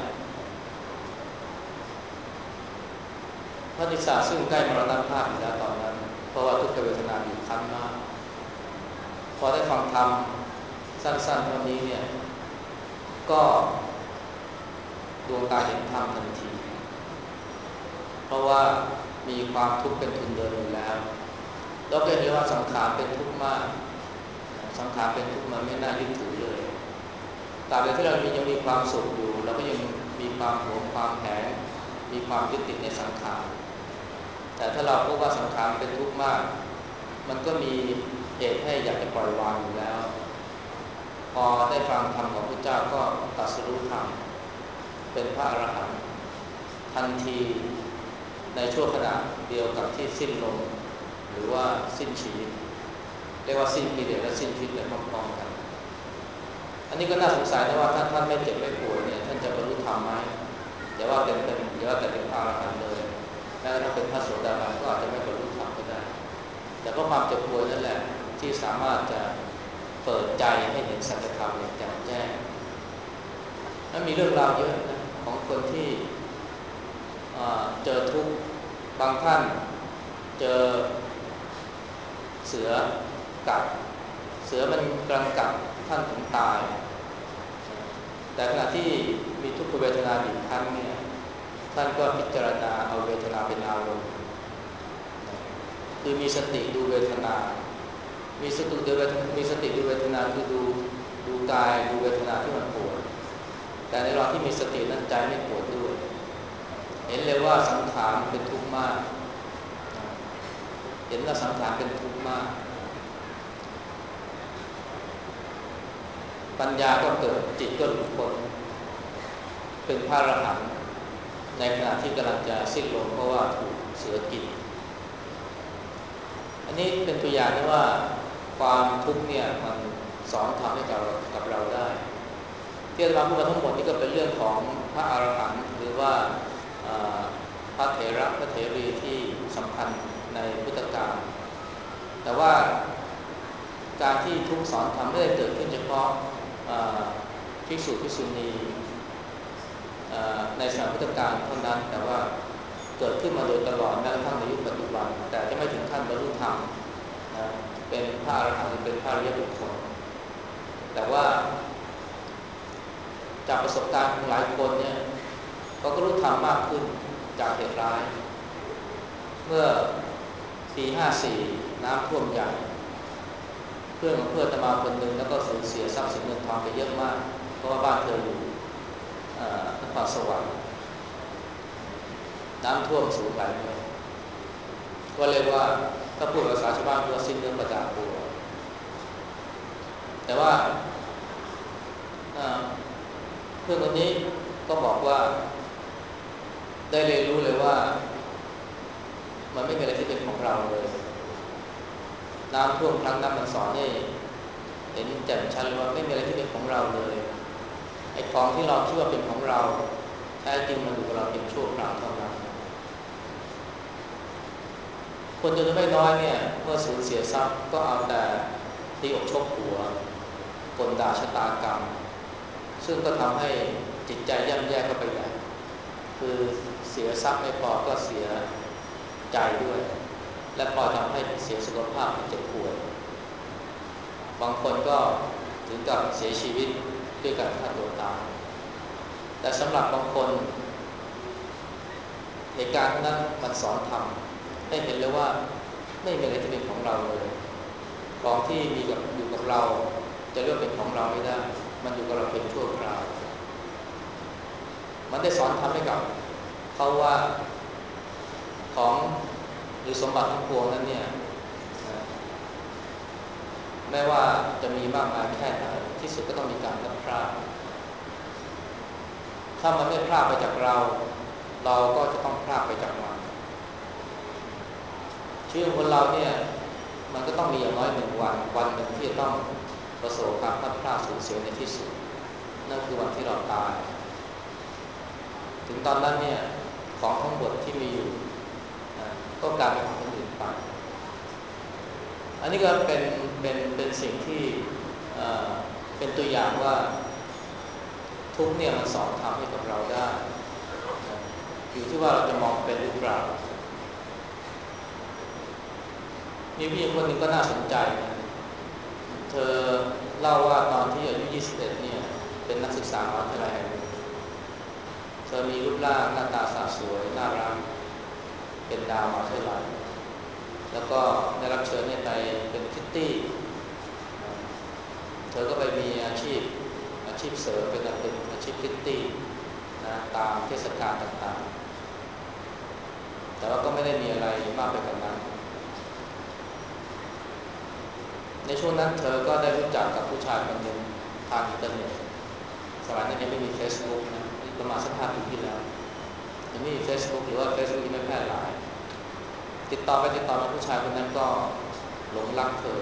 พระติสสะซึ่งใกล้มรณภาพอยู่แล้วตอนนั้นเพราะว่าทุกขเวทนาบีบคั้นมากพอได้ฟังธรรมสั้นๆเท่านี้เนี่ยก็ดวงตาเห็นธรรมทันทีเพราะว่ามีความทุกข์เป็นทุนเดิมอยู่แล้วเราก็เห็นว่าสังขารเป็นทุกข์มากสังขารเป็นทุกข์มันไม่น่ายึดถือเลยตราบใดที่เรายังมีความสุขอยู่เราก็ยังมีความหวงความแหนมีความยึดติดในสังขารแต่ถ้าเราพบว่าสังขารเป็นทุกข์มากมันก็มีเหตุให้อยากจะปล่อยวางอยู่แล้วพอได้ฟังธรรมของพระเจ้าก็ตรัสรู้ธรรมเป็นพระอรหันต์ทันทีในช่วงขณะเดียวกับที่สิ้นลมหรือว่าสิ้นชีวิตเรียกว่าสิ้นกิเลสและสิ้นชีวิตไปพร้อมๆกันอันนี้ก็น่าสงสัยนะว่าถ้าท่านไม่เจ็บไม่ป่วยเนี่ยท่านจะบรรลุธรรมไหมอย่าว่าเป็นเป็นอย่าว่าแต่เป็นพระอรหันต์เลยแม้ถ้าเป็นพระโสดาบันก็อาจจะไม่บรรลุธรรมก็ได้แต่เพราะความเจ็บป่วยนั่นแหละที่สามารถจะเปิดใจให้เห็นสัจธรรมอย่างแจ่มแจ้งและมีเรื่องราวเยอะนะของคนที่เจอทุกข์บางท่านเจอเสือกัดเสือมันกำลังกัดท่านถึงตายแต่ขณะที่มีทุกขเวทนาบีบคั้นเนี่ยท่านก็พิจารณาเอาเวทนาเป็นอารมณ์คือมีสติดูเวทนามีสติดูเวทนามีสติดูเวทนาคือดูดูกายดูเวทนาที่มันปวดแต่ในระหว่างที่มีสตินั้นใจไม่ปวดด้วยเห็นเลยว่าสังขารเป็นทุกข์มากเห็นว่าสังขารเป็นทุกข์มากปัญญาก็เกิดจิตก็หลุดพ้นเป็นพระอรหันต์ในขณะที่กำลังจะสิ้นลมเพราะว่าถูกเสือกินอันนี้เป็นตัวอย่างที่ว่าความทุกข์เนี่ยมันสอนทำให้กับกับเราได้ที่อาจารย์พูดมาทั้งหมดนี่ก็เป็นเรื่องของพระอรหันต์หรือว่าพระเถระพระเถรีที่สำคัญในพุทธกาลแต่ว่าการที่ทุกสอนธรรมไม่ได้เกิดขึ้นเฉพาะภิกษุภิกษุณีในสมัยพุทธกาลเท่านั้นแต่ว่าเกิดขึ้นมาโดยตลอดแม้กระทั่งในยุคปัจจุบันแต่จะไม่ถึงขั้นบรรลุธรรมเป็นพระอรหันต์หรือเป็นพระอริยบุคคลแต่ว่าจากประสบการณ์ของหลายคนเนี่ยเขาก็รู้ธรรมมากขึ้นจากเหตุร้ายเมื่อปีห้าสี่น้ำท่วมใหญ่เพื่อนของเพื่อนตมาคนหนึ่งแล้วก็สูญเสียทรัพย์สินเงินทองไปเยอะมากเพราะว่าบ้านเธออยู่นครสวรรค์น้ำท่วมสูงหลายเมตรก็เรียกว่าถ้าพูดภาษาชาวบ้านคือสิ้นเนื้อประดาตัวแต่ว่าเพื่อนคนนี้ก็บอกว่าได้เรียนรู้เลยว่ามันไม่มีอะไรที่เป็นของเราเลยน้ำท่วมครั้งนั้นมันสอนให้เห็นแจ่มชัดเลยว่าไม่มีอะไรที่เป็นของเราเลยไอ้ของที่เราคิดว่าเป็นของเราแท้จริงมันอยู่กับเราเพียงชั่วคราวเท่านั้นคนจำนวนไม่น้อยเนี่ยเมื่อสูญเสียทรัพย์ก็เอาแต่ตีอกชกหัวกลด่าชะตากรรมซึ่งก็ทำให้จิตใจย่ำแย่เข้าไปใหญ่คือเสียทรัพย์ไม่พอก็เสียใจด้วยและพอทำให้เสียสุขภาพเจ็บป่วยบางคนก็ถึงกับเสียชีวิตด้วยการฆ่าตัวตายแต่สำหรับบางคนเหตุการณ์นั้นมันสอนธรรมให้เห็นเลยว่าไม่มีอะไรที่เป็นของเราเลยของที่มีกับอยู่กับเราจะเรียกเป็นของเราไม่ได้มันอยู่กับเราเป็นชั่วคราวมันได้สอนทำให้กับเขาว่าของหรือสมบัติทั้งปวงนั้นเนี่ยแม้ว่าจะมีมากมายแค่ไหนที่สุดก็ต้องมีการพลัดพรากถ้ามันไม่พลาดไปจากเราเราก็จะต้องพลาดไปจากมันชีวิตของคนเราเนี่ยมันก็ต้องมีอย่างน้อยหนึ่งวันวันหนึ่งที่จะต้องประสบการพลัดพรากสูญเสียในที่สุดนั่นคือวันที่เราตายถึงตอนนั้นเนี่ยของทั้งหมดที่มีอยู่ก็กลายเป็นของคนอื่นไปอันนี้ก็เป็นเป็นเป็นสิ่งที่เป็นตัวอย่างว่าทุกเนี่ยมันสอนทำให้กับเราได้อยู่ที่ว่าเราจะมองเป็นหรือเปล่ามีผู้หญิงคนหนึ่งก็น่าสนใจนะเธอเล่าว่าตอนที่อายุยี่สิบเอ็ดเนี่ยเป็นนักศึกษามหาวิทยาลัยเธอมีรูปร่างหน้าตาสะสวยน่ารักเป็นดาวมหาวิทยาลัยแล้วก็ได้รับเชิญให้ไปเป็นพิตตี้เธอก็ไปมีอาชีพอาชีพเสริมเป็นอาชีพพิตตี้นะตามเทศกาลต่างๆแต่ว่าก็ไม่ได้มีอะไรมากไปกว่านั้นในช่วงนั้นเธอก็ได้รู้จักกับผู้ชายคนหนึ่งทางอินเทอร์เน็ตสมัยนั้นยังไม่มี Facebook นะประมาณสักห้าปีที่แล้วยังไม่มี Facebook หรือว่า Facebook ยังไม่แพร่หลายติดต่อไปติดต่อมาผู้ชายคนนั้นก็หลงรักเธอ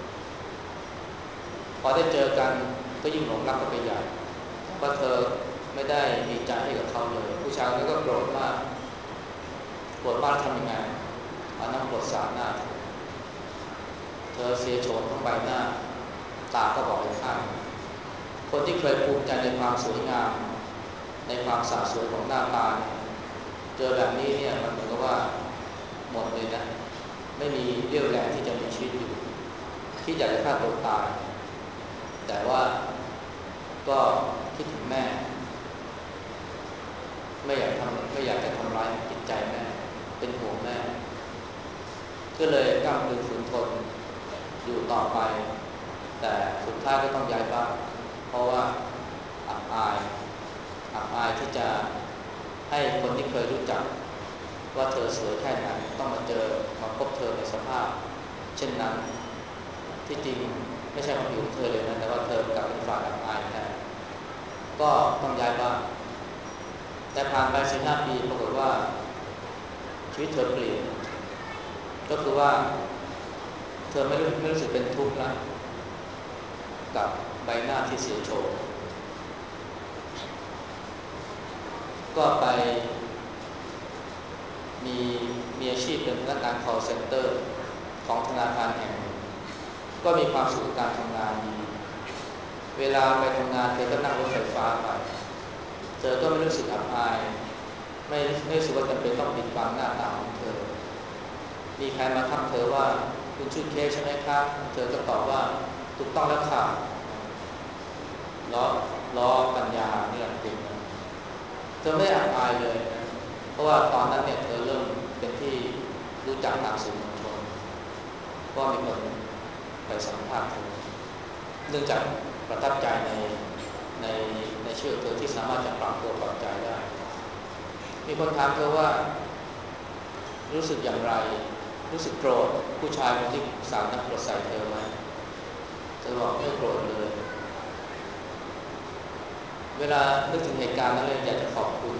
พอได้เจอกันก็ยิ่งหลงรักกันไปใหญ่เพราะเธอไม่ได้มีใจให้กับเขาเลยผู้ชายคนนั้นก็โกรธมากโกรธมากทำยังไงเอาน้ำกรดสาดหน้าเธอเธอเสียโฉมทั้งใบหน้าตาก็บอกไปข้างคนที่เคยภูมิใจในความสวยงามในความสะสวยของหน้าตาเจอแบบนี้เนี่ยมันเหมือนกับว่าหมดเลยนะไม่มีเรี่ยวแรงที่จะมีชีวิตอยู่ที่อยากจะฆ่าตัวตายแต่ว่าก็คิดถึงแม่ไม่อยากทำไม่อยากจะทำร้ายจิตใจแม่เป็นห่วงแม่ก็เลยกำลังฝืนทนอยู่ต่อไปแต่สุดท้ายก็ต้องย้ายบ้านเพราะว่าอับอายอับอายที่จะให้คนที่เคยรู้จักว่าเธอสวยแค่ไหนต้องมาเจอมาพบเธอในสภาพเช่นนั้นที่จริงไม่ใช่ความผิดของเธอเลยนะแต่ว่าเธอกลับเป็นฝ่ายอับอายแทนก็ต้องย้ายบ้านแต่ผ่านไปสิบห้าปีปรากฏว่าชีวิตเธอเปลี่ยนก็คือว่าเธอไม่รู้ไม่รู้สึกเป็นทุกข์แล้วกับใบหน้าที่เสียโฉมก็ไปมีมีอาชีพเป็นพนักงาน call center ของธนาคารแห่งหนึ่งก็มีความสุขกับการทำงานดีเวลาไปทำงานเธอก็นั่งรถไฟฟ้าไปเธอก็ไม่รู้สึกอับอายไม่ไม่รู้สึกว่าจำเป็นต้องปิดบังหน้าตาของเธอมีใครมาทักเธอว่าคุณชื่อเคใช่ไหมครับเธอก็ตอบว่าถูกต้องแล้วค่ะล้อล้อปัญญานี่แหละคุณเธอไม่อับอายเลยนะเพราะว่าตอนนั้นเนี่ยเธอเริ่มเป็นที่รู้จักทางสื่อมวลชนก็มีคนไปสัมภาษณ์เธอเนื่องจากประทับใจในในในชื่อเธอที่สามารถจะปรับตัวปรับใจได้มีคนถามเธอว่ารู้สึกอย่างไรรู้สึกโกรธผู้ชายคนที่สาดน้ำกรดใส่เธอไหมเธอบอกไม่โกรธเลยเวลานึกถึงเหตุการณ์นั้นเลยอยากจะขอบคุณ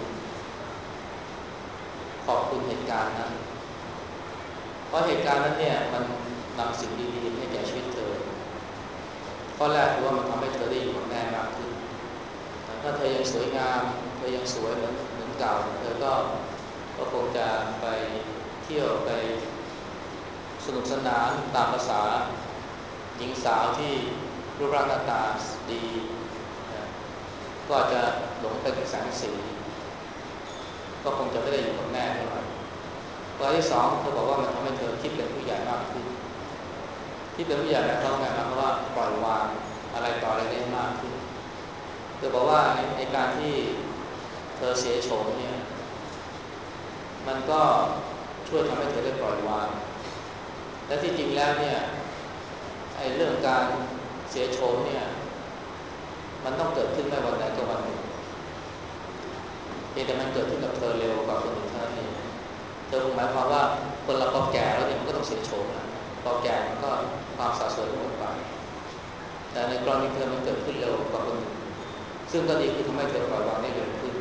ขอบคุณเหตุการณ์นั้นเพราะเหตุการณ์นั้นเนี่ยมันนำสิ่งดีๆให้แก่ชีวิตเธอข้อแรกคือว่ามันทำให้เธอได้อยู่กับแม่มากขึ้นถ้าเธอยังสวยงามเธอยังสวยเหมือนเหมือนเก่าเธอก็ก็คงจะไปเที่ยวไปสนุกสนานตามภาษาหญิงสาวที่รูปร่างหน้าตาดีก็อาจจะหลงไปกับแสงสีก็คงจะไม่ได้อยู่กับแม่เท่าไหร่ข้อที่สองเธอบอกว่ามันทำให้เธอคิดเป็นผู้ใหญ่มากขึ้นคิดเป็นผู้ใหญ่แล้วเขาไงเพราะว่าปล่อยวางอะไรต่ออะไรได้มากขึ้นเธอบอกว่าในการที่เธอเสียโฉมเนี่ยมันก็ช่วยทำให้เธอได้ปล่อยวางและที่จริงแล้วเนี่ยไอ้เรื่องการเสียโฉมเนี่ยมันต้องเกิดขึ้นไม่วันใดก็วันหนึ่งเพียงแต่มันเกิดขึ้นกับเธอเร็วกว่าคนอื่นเท่านั้นเองเธอคงหมายความว่าคนเราพอแก่แล้วเนี่ยมันก็ต้องเสียโฉมนะพอแก่มันก็ความสะสวยก็หมดไปแต่ในกรณีเธอมันเกิดขึ้นเร็วกว่าคนอื่นซึ่งก็ดีคือทำให้เธอปล่อยวางได้เร็วขึ้น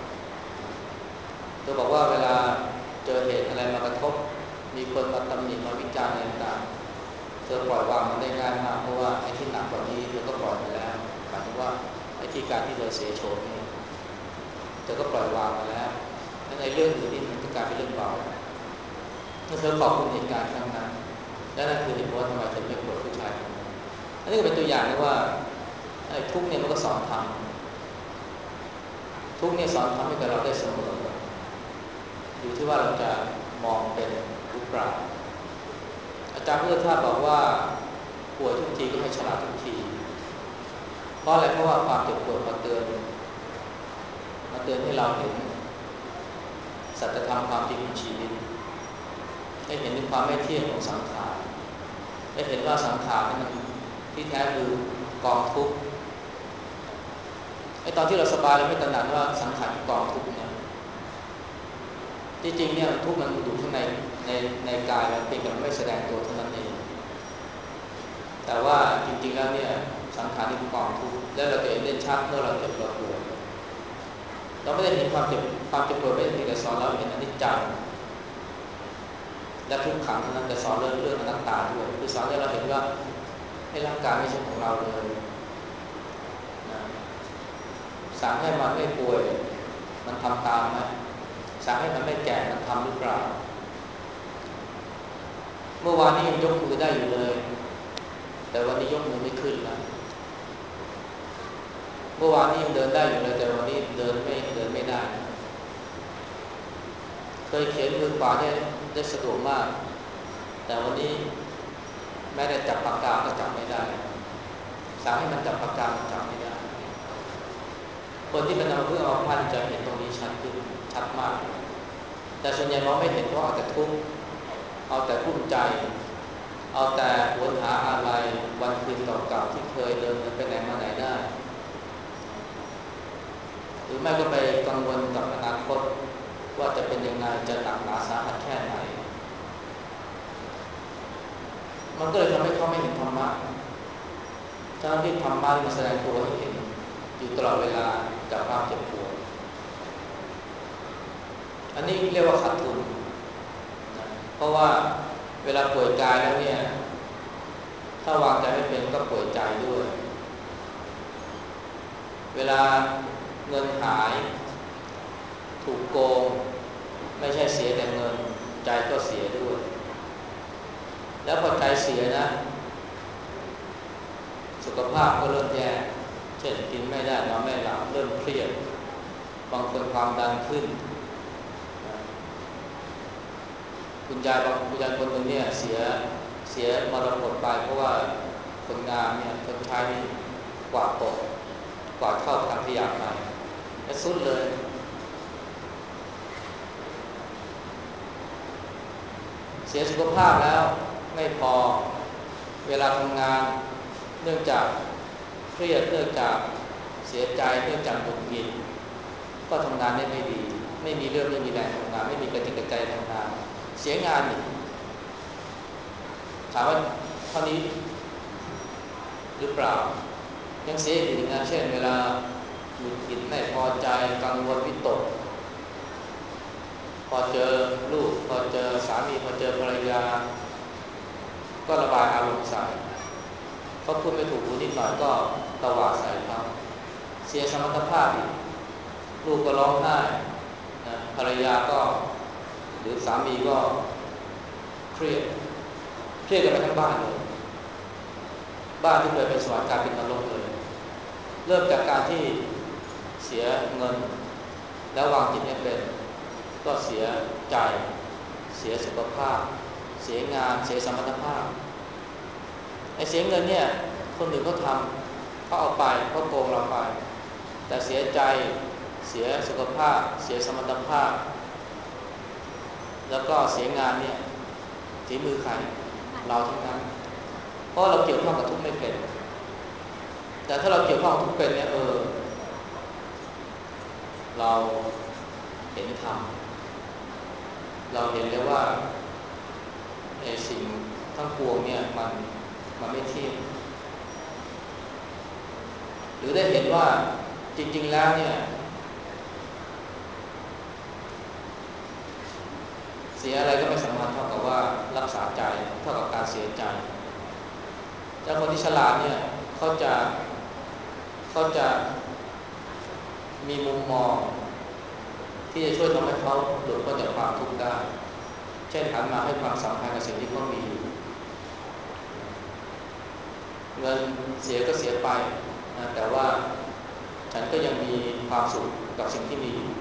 เธอบอกว่าเวลาเจอเหตุอะไรมากระทบมีคนมาตำหนิมาวิจารณ์อะไรต่างๆเธอปล่อยวางมันได้ง่ายมากเพราะว่าไอ้ที่หนักกว่านี้เธอก็ปล่อยไปแล้วหมายถึงว่าไอ้ที่การที่เธอเสียโฉมนี่เธอก็ปล่อยวางมาแล้วและในเรื่องอื่นนี่มันก็กลายเป็นเรื่องเบาเมื่อเธอขอบคุณเหตุการณ์ครั้งนั้นและนั่นคือเหตุผลว่าทำไมเธอไม่โกรธผู้ชายคนนั้นอันนี้ก็เป็นตัวอย่างนะว่าไอ้ทุกเนี่ยมันก็สอนทำทุกเนี่ยสอนทำให้กับเราได้เสมออยู่ที่ว่าเราจะมองเป็นหรือเปล่าอาจารย์พุทธทาสบอกว่าป่วยทุกทีก็ให้ฉลาดทุกทีเพราะอะไรเพราะว่าความเจ็บปวดมาเตือนมาเตือนให้เราเห็นสัจธรรมความจริงของชีวิตให้เห็นถึงความไม่เที่ยงของสังขารให้เห็นว่าสังขารนั้นมันที่แท้คือกองทุกข์ไอ้ตอนที่เราสบายเราไม่ตระหนักว่าสังขารคือกองทุกข์นะที่จริงเนี่ยทุกข์มันอยู่ข้างในในในกายมันเพียงแต่มันไม่แสดงตัวเท่านั้นเองแต่ว่าจริงๆแล้วเนี่ยสังขารนี่คือกองทุกข์และเราจะเห็นได้ชัดเมื่อเราเจ็บเราป่วยเราไม่ได้เห็นความเจ็บความเจ็บป่วยไม่ได้เพียงแต่สอนเราเห็นอนิจจังและทุกขังเท่านั้นแต่สอนเรื่องเรื่องอนัตตาด้วยคือสอนให้เราเห็นว่าไอ้ร่างกายไม่ใช่ของเราเลยนะสั่งให้มันไม่ป่วยมันทำตามไหมสั่งให้มันไม่แก่มันทำหรือเปล่าเมื่อวานนี้ยังยกมือได้อยู่เลยแต่วันนี้ยกมือไม่ขึ้นแล้วเมื่อวานนี้ยังเดินได้อยู่เลยแต่วันนี้เดินไม่เดินไม่ได้เคยเขียนมือขวาได้ได้สะดวกมากแต่วันนี้แม้แต่จับปากกาก็จับไม่ได้สั่งให้มันจับปากกามันจับไม่ได้คนที่เป็นอัมพฤกษ์อัมพาตจะเห็นตรงนี้ชัดขึ้นชัดมากแต่ส่วนใหญ่มองไม่เห็นเพราะเอาแต่ทุกข์เอาแต่กุ้มใจเอาแต่หวนหาอะไรวันคืนเก่าๆที่เคยเดินไปไหนมาไหนได้หรือไม่ก็ไปกังวลกับอนาคตว่าจะเป็นยังไงจะหนักหนาสาหัสแค่ไหนมันก็เลยทำให้เขาไม่เห็นธรรมะทั้งที่ธรรมะมันแสดงตัวให้เห็นอยู่ตลอดเวลากับความเจ็บปวดอันนี้เรียกว่าขาดทุนนะเพราะว่าเวลาป่วยกายแล้วเนี่ยถ้าวางใจไม่เป็นก็ป่วยใจด้วยเวลาเงินหายถูกโกงไม่ใช่เสียแต่เงินใจก็เสียด้วยแล้วพอใจเสียนะสุขภาพก็เริ่มแย่เช่นกินไม่ได้นอนไม่หลับเริ่มเครียดบางคนความดันขึ้นคุณยายบางคุณยายคนหนึ่งเนี่ยเสียเสียมรดกไปเพราะว่าคนงานเนี่ยคนใช้นี่กวาดตกกวาดเข้าถังขยะไปแล้วสุดเลยเสียสุขภาพแล้วไม่พอเวลาทำงานเนื่องจากเครียดเนื่องจากเสียใจเนื่องจากหงุดหงิดก็ทำงานได้ไม่ดีไม่มีเรื่องไม่มีแรงทำงานไม่มีกระจิตกระใจทำงานเสียงานอีกถามว่าเท่านี้หรือเปล่ายังเสียอีกนะเช่นเวลาหงุดหงิดไม่พอใจกังวลวิตกพอเจอลูกพอเจอสามีพอเจอภรรยาก็ระบายอารมณ์ใส่เขาพูดไม่ถูกหูนิดหน่อยก็ตวาดใส่เขาเสียสมรรถภาพอีกลูกก็ร้องไห้นะภรรยาก็หรือสามีก็เครียดเครียดกันไปทั้งบ้านเลยบ้านที่เคยเป็นสวรรค์กลายเป็นนรกเลยเริ่มจากการที่เสียเงินแล้ววางจิตไม่เป็นก็เสียใจเสียสุขภาพเสียงานเสียสมรรถภาพไอ้เสียเงินเนี่ยคนอื่นเขาทำเขาเอาไปเขาโกงเราไปแต่เสียใจเสียสุขภาพเสียสมรรถภาพแล้วก็เสียงานเนี่ยฝีมือใครเราทั้งนั้นเพราะเราเกี่ยวข้องกับทุกข์ไม่เป็นแต่ถ้าเราเกี่ยวข้องกับทุกข์เป็นเนี่ยเออเราเห็นธรรมเราเห็นเลยว่าไอ้สิ่งทั้งปวงเนี่ยมันมันไม่เที่ยงหรือได้เห็นว่าจริงๆแล้วเนี่ยเสียอะไรก็ไม่สำคัญเท่ากับว่ารักษาใจเท่ากับการเสียใจแต่คนที่ฉลาดเนี่ยเขาจะเขาจะมีมุมมองที่จะช่วยทำให้เขาหลุดพ้นจากความทุกข์ได้เช่นหันมาให้ความสำคัญกับสิ่งที่เขามีอยู่เงินเสียก็เสียไปนะแต่ว่าฉันก็ยังมีความสุขกับสิ่งที่มีอยู่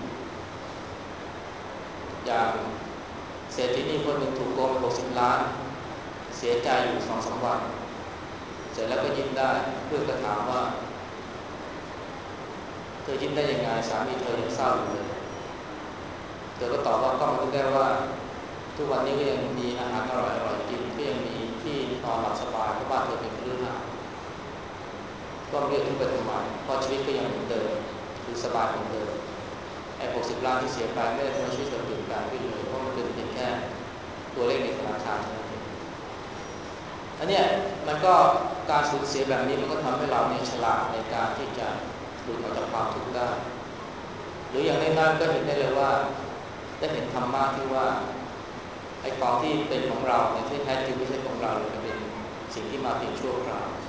อย่างเศรษฐีนี่คนหนึ่งถูกโกงไปหกสิบล้านเสียใจอยู่สองสามวันเสร็จแล้วก็ยิ้มได้เพื่อนก็ถามว่าเธอยิ้มได้ยังไงสามีเธอยังเศร้าอยู่เลยเธอก็ตอบว่าก็มันรู้ได้ว่าทุกวันนี้ก็ยังมีอาหารอร่อยอร่อยกินก็ยังมีที่นอนหลับสบายเพราะว่าเธอเป็นคฤหัสถ์ก็เรียกทุกไปทำไมเพราะชีวิตก็ยังเหมือนเดิมคือสบายเหมือนเดิมไอ้หกสิบล้านที่เสียไปไม่ได้ทำให้ชีวิตเธอเปลี่ยนแปลงไปเลยเพราะมันเป็นเพียงแค่ตัวเลขในธนาคารเท่านั้นเองอันเนี้ยมันก็การสูญเสียแบบนี้มันก็ทำให้เราเนี่ยฉลาดในการที่จะหลุดออกจากความทุกข์ได้หรืออย่างน้อยๆก็เห็นได้เลยว่าได้เห็นธรรมะที่ว่าไอ้ของที่เป็นของเราในที่แท้จริงไม่ใช่ของเราเลยมันเป็นสิ่งที่มาเพียงชั่วคราว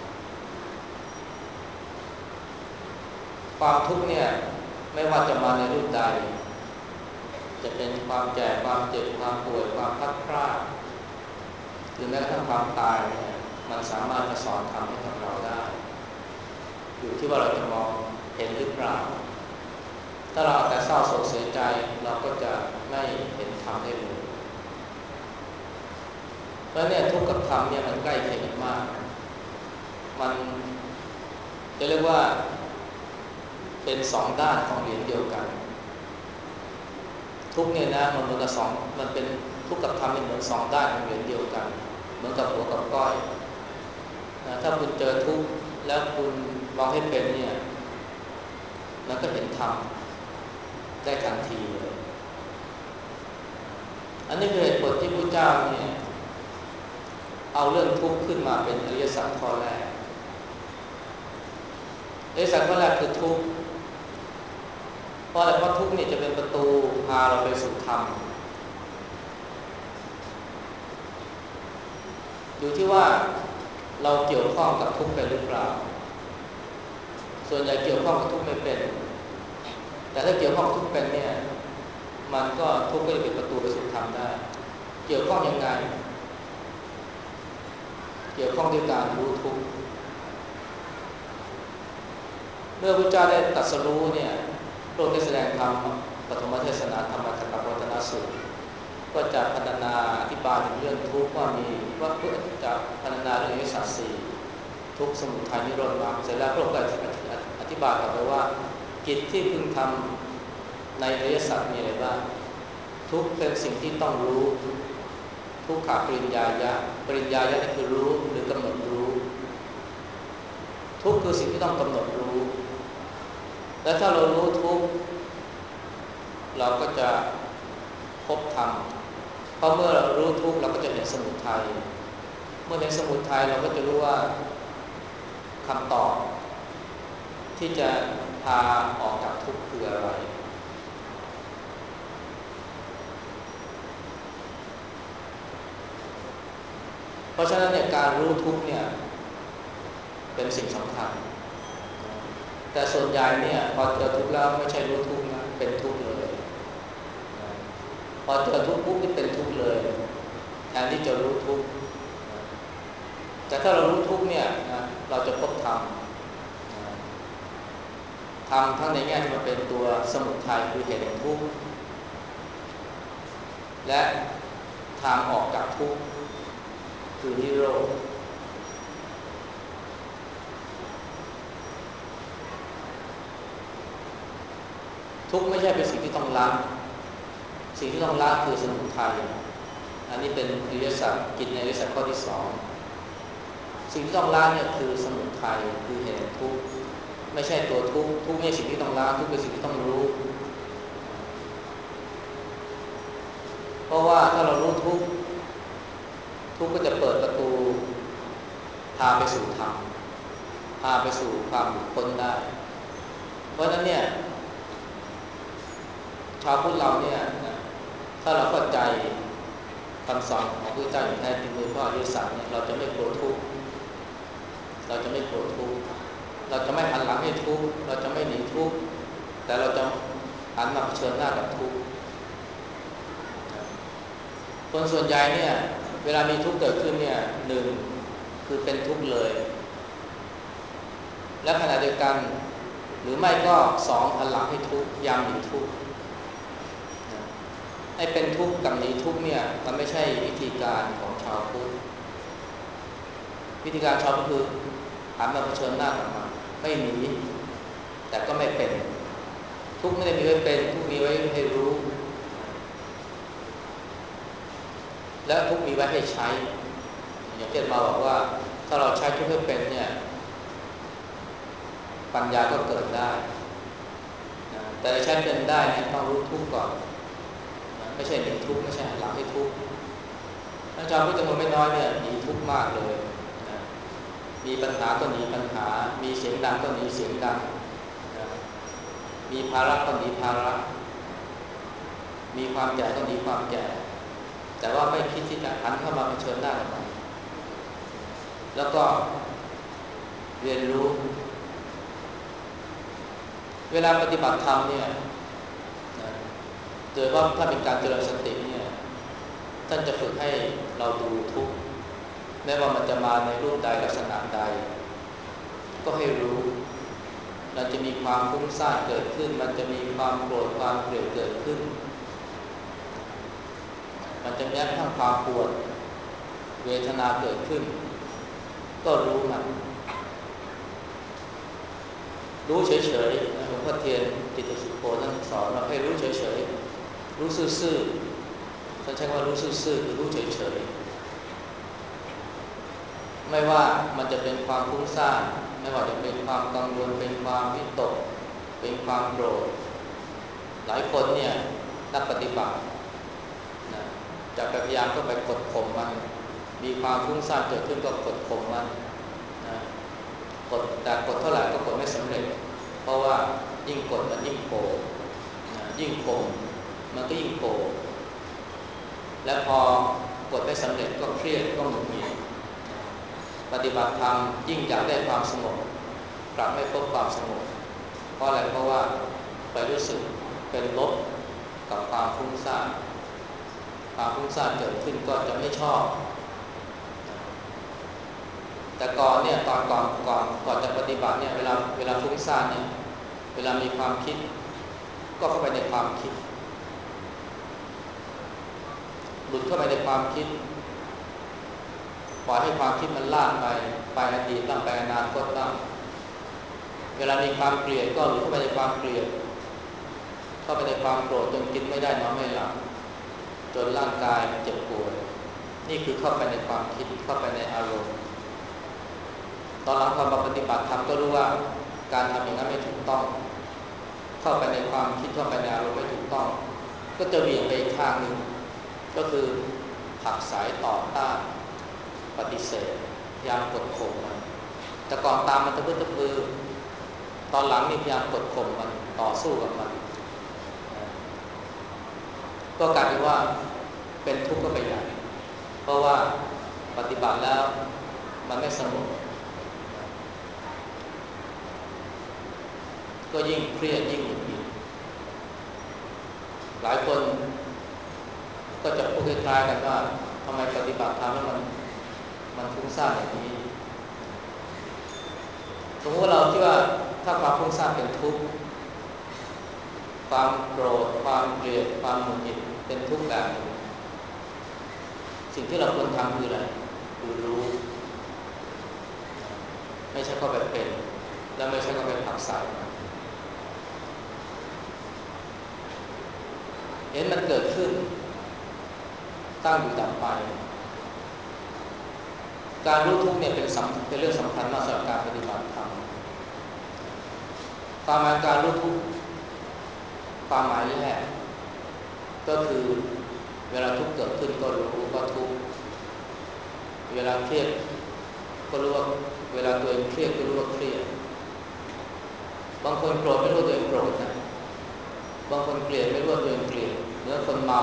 ความทุกข์เนี่ยไม่ว่าจะมาในรูปใดจะเป็นความแก่ความเจ็บความป่วยความพลัดพรากหรือแม้กระทั่งความตายเนี่ยมันสามารถจะสอนธรรมให้กับเราได้อยู่ที่ว่าเราจะมองเห็นหรือเปล่าถ้าเราแต่เศร้าโศกเสียใจเราก็จะไม่เห็นธรรมได้เลยเพราะเนี่ยทุกข์กับธรรมเนี่ยมันใกล้เคียงกันมากมันจะเรียกว่าเป็นสองด้านของเหรียญเดียวกันทุกข์เนี่ยนะมันเหมือนกับสองมันเป็นทุกข์กับธรรมเป็นเหมือนสองด้านของเหรียญเดียวกันเหมือนกับหัวกับก้อยนะถ้าคุณเจอทุกข์แล้วคุณมองให้เป็นเนี่ยมันก็เห็นธรรมได้ทันทีเลยอันนี้คือเหตุผลที่พระเจ้าเนี่ยเอาเรื่องทุกข์ขึ้นมาเป็นอริยสัจข้อแรกอริยสัจข้อแรกคือทุกข์เพราะอะไรเพราะทุกข์เนี่ยจะเป็นประตูพาเราไปสู่ธรรมอยู่ที่ว่าเราเกี่ยวข้องกับทุกข์ไปหรือเปล่าส่วนใหญ่เกี่ยวข้องกับทุกข์ไม่เป็นแต่ถ้าเกี่ยวข้องกับทุกข์เป็นเนี่ยมันก็ทุกข์ก็จะเป็นประตูไปสู่ธรรมได้เกี่ยวข้องยังไงเกี่ยวข้องด้วยการรู้ทุกข์เมื่อพระเจ้าได้ตรัสรู้เนี่ยพระองค์ได้แสดงธรรมปฐมเทศนาธรรมจักรวัฏนสูตรก็จะพรรณนาอธิบายถึงเรื่องทุกข์ว่ามีว่าเพื่อจะพรรณนาเรื่องอริยสัจสี่ทุกข์สมุทัยนิโรธมรรคเสร็จแล้วพระองค์ก็อธิบายต่อไปว่ากิจที่พึงทำในอริยสัจมีอะไรบ้างทุกข์เป็นสิ่งที่ต้องรู้ทุกขปริญญายะปริญญายะนี่คือรู้หรือกำหนดรู้ทุกข์คือสิ่งที่ต้องกำหนดรู้และถ้าเรารู้ทุกข์เราก็จะพบธรรมเพราะเมื่อเรารู้ทุกข์เราก็จะเห็นสมุทัยเมื่อเห็นสมุทัยเราก็จะรู้ว่าคำตอบที่จะพาออกจากทุกข์คืออะไรเพราะฉะนั้นเนี่ยการรู้ทุกข์เนี่ยเป็นสิ่งสำคัญแต่ส่วนใหญ่เนี่ยพอเจอทุกข์แล้วไม่ใช่รู้ทุกข์นะเป็นทุกข์เลยพอเจอทุกข์ปุ๊บนี่เป็นทุกข์เลยแทนที่จะรู้ทุกข์แต่ถ้าเรารู้ทุกข์เนี่ยนะเราจะพบธรรมธรรมทั้งในแง่ที่มันเป็นตัวสมุทัยคือเหตุแห่งทุกข์และทางออกจากทุกข์คือนิโรธทุกข์ไม่ใช่เป็นสิ่งที่ต้องละสิ่งที่ต้องละคือสมุทัยอันนี้เป็นอริยสัจกิจในอริยสัจข้อที่สองสิ่งที่ต้องละเนี่ยคือสมุทัยคือเหตุแห่งทุกข์ไม่ใช่ตัวทุกข์ทุกข์ไม่ใช่สิ่งที่ต้องละทุกข์เป็นสิ่งที่ต้องรู้เพราะว่าถ้าเรารู้ทุกข์ทุกข์ก็จะเปิดประตูพาไปสู่ธรรมพาไปสู่ความหลุดพ้นได้เพราะฉะนั้นเนี่ยชาวพุทธเราเนี่ยถ้าเราเข้าใจคำสอนของพระพุทธเจ้าอย่างแท้จริงโดยเฉพาะอริยสัจเนี่ยเราจะไม่กลัวทุกข์เราจะไม่กลัวทุกข์เราจะไม่หันหลังให้ทุกข์เราจะไม่หนีทุกข์แต่เราจะหันมาเผชิญหน้ากับทุกข์คนส่วนใหญ่เนี่ยเวลามีทุกข์เกิดขึ้นเนี่ยหนึ่งคือเป็นทุกข์เลยและขณะเดียวกันหรือไม่ก็สองหันหลังให้ทุกข์ยังหนีทุกข์ให้เป็นทุกข์กับหนีทุกข์เนี่ยมันไม่ใช่วิธีการของชาวพุทธวิธีการชาวพุทธคือหันมาเผชิญหน้ากับมันไม่หนีแต่ก็ไม่เป็นทุกข์ไม่ได้มีไว้เป็นทุกข์มีไว้ให้รู้และทุกข์มีไว้ให้ใช้อย่างเช่นมาบอกว่าถ้าเราใช้ทุกข์ให้เป็นเนี่ยปัญญาก็เกิดได้นะแต่ใช้เป็นได้เนี่ยต้องรู้ทุกข์ก่อนนะไม่ใช่หนีทุกข์ไม่ใช่หันหลังให้ทุกข์ท่านชาวพุทธจำนวนไม่น้อยเนี่ยหนีทุกข์มากเลยนะมีปัญหาก็หนีปัญหามีเสียงดังก็หนีเสียงดังนะมีภาระก็หนีภาระมีความแก่ก็หนีความแก่แต่ว่าไม่คิดที่จะหันเข้ามาเผชิญหน้ากับมันแล้วก็เรียนรู้เวลาปฏิบัติธรรมเนี่ยโดยว่าถ้าเป็นการเจริญสติเนี่ยท่านจะฝึกให้เราดูทุกข์แม้ว่ามันจะมาในรูปใดลักษณะใดก็ให้รู้เราจะมีความฟุ้งซ่านเกิดขึ้นมันจะมีความโกรธความเกลียดเกิดขึ้นมันจะแม้กระทั่งความปวดเวทนาเกิดขึ้นก็รู้มันรู้เฉยๆหลวงพ่อเทียนจิตสุโขท่านสอนเราให้รู้เฉยๆรู้ซื่อๆท่านใช้คำว่ารู้ซื่อๆคือรู้เฉยๆไม่ว่ามันจะเป็นความฟุ้งซ่านไม่ว่าจะเป็นความกังวลเป็นความวิตกเป็นความโกรธหลายคนเนี่ยนักปฏิบัตินะจะพยายามก็ไปกดข่มมันมีความฟุ้งซ่านเกิดขึ้นก็กดข่มมันนะกดแต่กดเท่าไหร่ก็กดไม่สำเร็จเพราะว่ายิ่งกดมันยิ่งโกรธนะยิ่งข่มมันก็ยิ่งโกรธและพอกดไม่สำเร็จก็เครียดก็หงุดหงิดปฏิบัติธรรมยิ่งอยากได้ความสงบกลับไม่พบความสงบเพราะอะไรเพราะว่าไปรู้สึกเป็นลบกับความฟุ้งซ่านความฟุ้งซ่านเกิดขึ้นก็จะไม่ชอบแต่ก่อนเนี่ยตอนก่อนก่อนก่อนจะปฏิบัติเนี่ยเวลาเวลาฟุ้งซ่านเนี่ยเวลามีความคิดก็เข้าไปในความคิดหลุดเข้าไปในความคิดปล่อยให้ความคิดมันลากไปไปอดีตบ้างไปอนาคตบ้างเวลามีความเกลียดก็หลุดเข้าไปในความเกลียดเข้าไปในความโกรธจนกินไม่ได้นอนไม่หลับจนร่างกายเจ็บปวดนี่คือเข้าไปในความคิดเข้าไปในอารมณ์ตอนหลังพอมาปฏิบัติธรรมก็รู้ว่าการทำอย่างนั้นไม่ถูกต้องเข้าไปในความคิดเข้าไปในอารมณ์ไม่ถูกต้องก็จะเบี่ยงไปอีกทางหนึ่งก็คือผลักสายต่อต้านปฏิเสธพยายามกดข่มมันแต่ก่อนตามมันตะพื้นตะพือตอนหลังนี่พยายามกดข่มมันต่อสู้กับมันก็กลายเป็นว่าเป็นทุกข์ก็ไปใหญ่เพราะว่าปฏิบัติแล้วมันไม่สงบก็ยิ่งเครียดยิ่งหงุดหงิดหลายคนก็จะพูดคล้ายๆกันว่าทำไมปฏิบัติธรรมแล้วมันมันฟุ้งซ่านอย่างนี้สมมติว่าเราคิดว่าถ้าความฟุ้งซ่านเป็นทุกข์ความโกรธความเกลียดความหงุดหงิดเป็นทุกข์แบบนึงสิ่งที่เราควรทำคืออะไรคือรู้ไม่ใช่เข้าไปเป็นแล้วไม่ใช่เข้าไปผลักไสเห็นมันเกิดขึ้นตั้งอยู่ดับไปการรู้ทุกข์เนี่ยเป็นสำเป็นเรื่องสำคัญมากสำหรับการปฏิบัติธรรมความหมายการรู้ทุกข์ความหมายแรกก็คือเวลาทุกข์เกิดขึ้นก็รู้ว่าทุกข์เวลาเครียดก็รู้ว่าเวลาตัวเองเครียดก็รู้ว่าเครียดบางคนโกรธไม่รู้ตัวเองโกรธนะบางคนเกลียดไม่รู้ว่าตัวเองเกลียดเหมือนคนเมา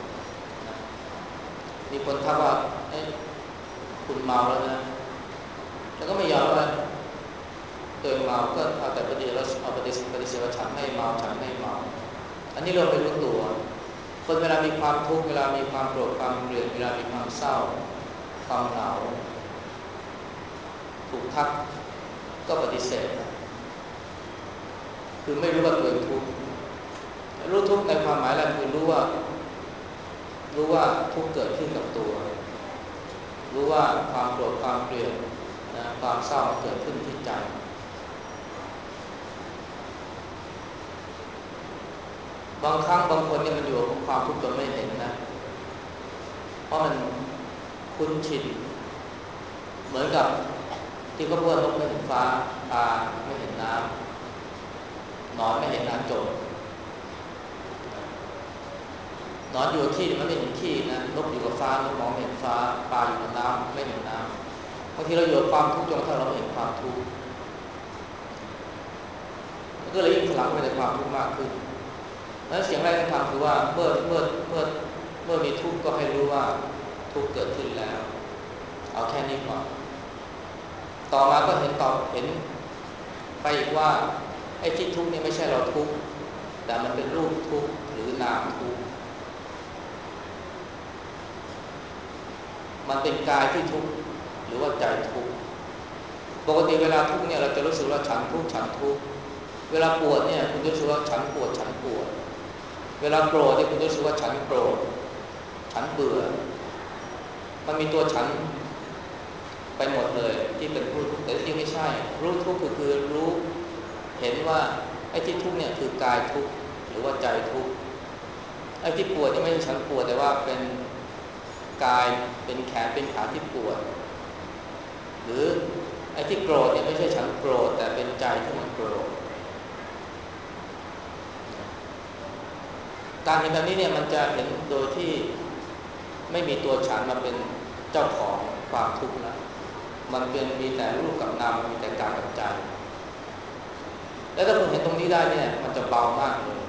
มีคนทักว่าเอ๊ะคุณเมาแล้วนะแล้วก็ไม่ยอมว่าตัวเองเมาก็เอาแต่ปฏิเสธเอาปฏิเสธปฏิเสธว่าฉันไม่เมาฉันไม่เมาอันนี้เราไม่รู้ตัวคนเวลามีความทุกข์เวลามีความโกรธความเกลียดเวลามีความเศร้าความเหงาถูกทักก็ปฏิเสธคือไม่รู้ว่าตัวเองทุกข์รู้ทุกข์ในความหมายแรกคือรู้ว่ารู้ว่าทุกข์เกิดขึ้นกับตัวรู้ว่าความโกรธความเกลียดนะความเศร้ามันเกิดขึ้นที่ใจบางครั้งบางคนเนี่ยมันอยู่กับความทุกข์จนไม่เห็นนะเพราะมันคุ้นชินเหมือนกับที่เขาพูดว่านกไม่เห็นฟ้าปลาไม่เห็นน้ำนอนไม่เห็นน้ำจมนอนอยู่กับขี้มันไม่เห็นขี้นะนกอยู่กับฟ้านกมองไม่เห็นฟ้าปลาอยู่กับน้ำไม่เห็นน้ำบางทีเราอยู่กับความทุกข์จนกระทั่งเราไม่เห็นความทุกข์ก็เลยยิ่งถลำไปในความทุกข์มากขึ้นแล้วเสียงแรกที่ทำคือว่าเมื่อเมื่อเมื่อเมื่อมีทุกข์ก็ให้รู้ว่าทุกข์เกิดขึ้นแล้วเอาแค่นี้ก่อนต่อมาก็เห็นต่อเห็นไปอีกว่าไอ้ที่ทุกข์นี่ไม่ใช่เราทุกข์แต่มันเป็นรูปทุกข์หรือนามทุกข์มันเป็นกายที่ทุกข์หรือว่าใจทุกข์ปกติเวลาทุกข์เนี่ยเราจะรู้สึกว่าฉันทุกข์ฉันทุกข์เวลาปวดเนี่ยคุณรู้สึกว่าฉันปวดฉันปวดเวลาโกรธเนี่ยคุณรู้สึกว่าฉันโกรธฉันเบื่อมันมีตัวฉันไปหมดเลยที่เป็นรู้ทุกข์แต่ที่จริงไม่ใช่รู้ทุกข์คือคือรู้เห็นว่าไอ้ที่ทุกข์เนี่ยคือกายทุกข์หรือว่าใจทุกข์ไอ้ที่ปวดนี่ไม่ใช่ฉันปวดแต่ว่าเป็นกายเป็นแขนเป็นขาที่ปวดหรือไอ้ที่โกรธเนี่ยไม่ใช่ฉันโกรธแต่เป็นใจที่มันโกรธการเห็นแบบนี้เนี่ยมันจะเห็นโดยที่ไม่มีตัวฉันมาเป็นเจ้าของความทุกข์นะมันเป็นมีแต่รูปกับนามมีแต่กายกับใจแล้วถ้าคุณเห็นตรงนี้ได้เนี่ยมันจะเบามากเลย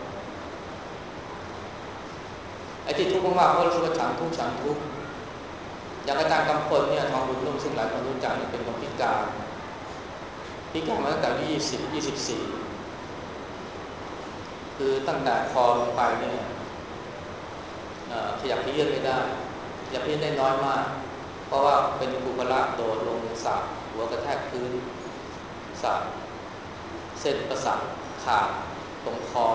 ไอ้ที่ทุกข์มากๆเพราะรู้สึกว่าฉันทุกข์ฉันทุกข์อย่างอาจารย์กำพลเนี่ยทองบุญนุ่มซึ่งหลายคนรู้จักเนี่ยเป็นคนพิการพิการมาตั้งแต่อายุยี่สิบ ยี่สิบสี่คือตั้งแต่คอลงไปเนี่ยขยับเขยื้อนไม่ได้ขยับเขยื้อนได้น้อยมากเพราะว่าเป็นครูพละโดดลงสระหัวกระแทกพื้นสระเส้นประสาทขาดตรงคอ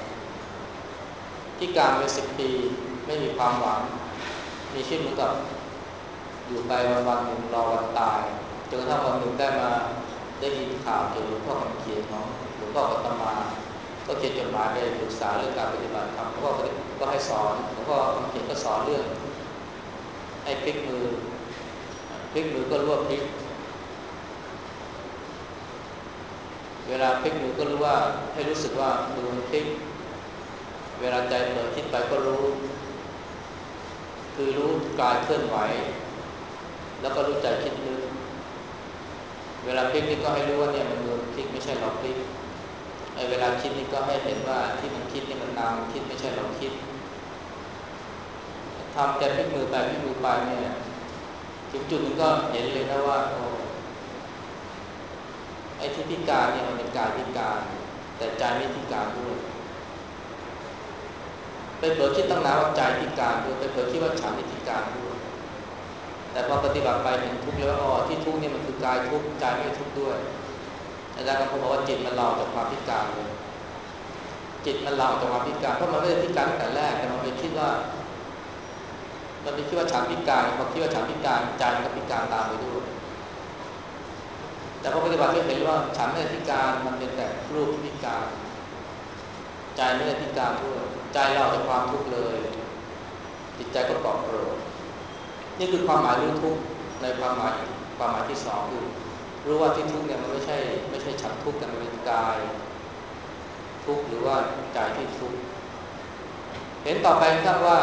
พิการไปสิบปีไม่มีความหวังมีชีวิตเหมือนกับอยู่ไปวันๆหนึ่งรอวันตายจนกระทั่งวันหนึ่งได้มาได้ยินข่าวเกี่ยวกับหลวงพ่อคำเขียนของหลวงพ่อปัตมาก็เขียนจดหมายไปปรึกษาเรื่องการปฏิบัติธรรมหลวงพ่อก็ให้สอนหลวงพ่อคำเขียนก็สอนเรื่องให้พลิกมือพลิกมือก็รู้ว่าพลิกเวลาพลิกมือก็รู้ว่าให้รู้สึกว่ามือมันพลิกเวลาใจเผลอคิดไปก็รู้คือรู้กายเคลื่อนไหวแล้วก็รู้ใจคิดนึกเวลาพลิกนี่ก็ให้รู้ว่าเนี่ยมันมือพลิกไม่ใช่เราพลิกไอ้เวลาคิดนี่ก็ให้เห็นว่าที่มันคิดนี่มันนามคิดไม่ใช่เราคิดทำแต่พลิกมือไปพลิกมือไปเนี่ยถึงจุดนึงก็เห็นเลยนะว่าโอ้ไอ้ที่พิการเนี่ยมันเป็นกายพิการแต่ใจไม่พิการด้วยไปเผลอคิดตั้งนานว่าใจพิการด้วยไปเผลอคิดว่าฉันไม่พิการด้วยแต่พอปฏิบัติไปเห็นทุกข์แล้วอ๋อที่ทุกข์เนี่ยมันคือกายทุกข์ใจไม่ทุกข์ด้วยอาจารย์ก็บอกว่าจิตมันเราจากความพิการเลยจิตมันเราจากความพิการเพราะมันไม่ได้พิการตั้งแต่แรกแต่มันไปคิดว่ามันไปคิดว่าฉันพิการพอคิดว่าฉันพิการใจมันก็พิการตามไปด้วยแต่พอปฏิบัติไปเห็นว่าฉันไม่ได้พิการมันเป็นแต่รูปที่พิการใจไม่ได้พิการด้วยใจเราจากความทุกข์เลยจิตใจก็ปลอดโปร่งนี่คือความหมายรู้ทุกข์ในความหมายความหมายที่สองคือรู้ว่าที่ทุกข์เนี่ยมันไม่ใช่ไม่ใช่ฉันทุกข์แต่มันเป็นกายทุกข์หรือว่าใจที่ทุกข์เห็นต่อไปครับว่า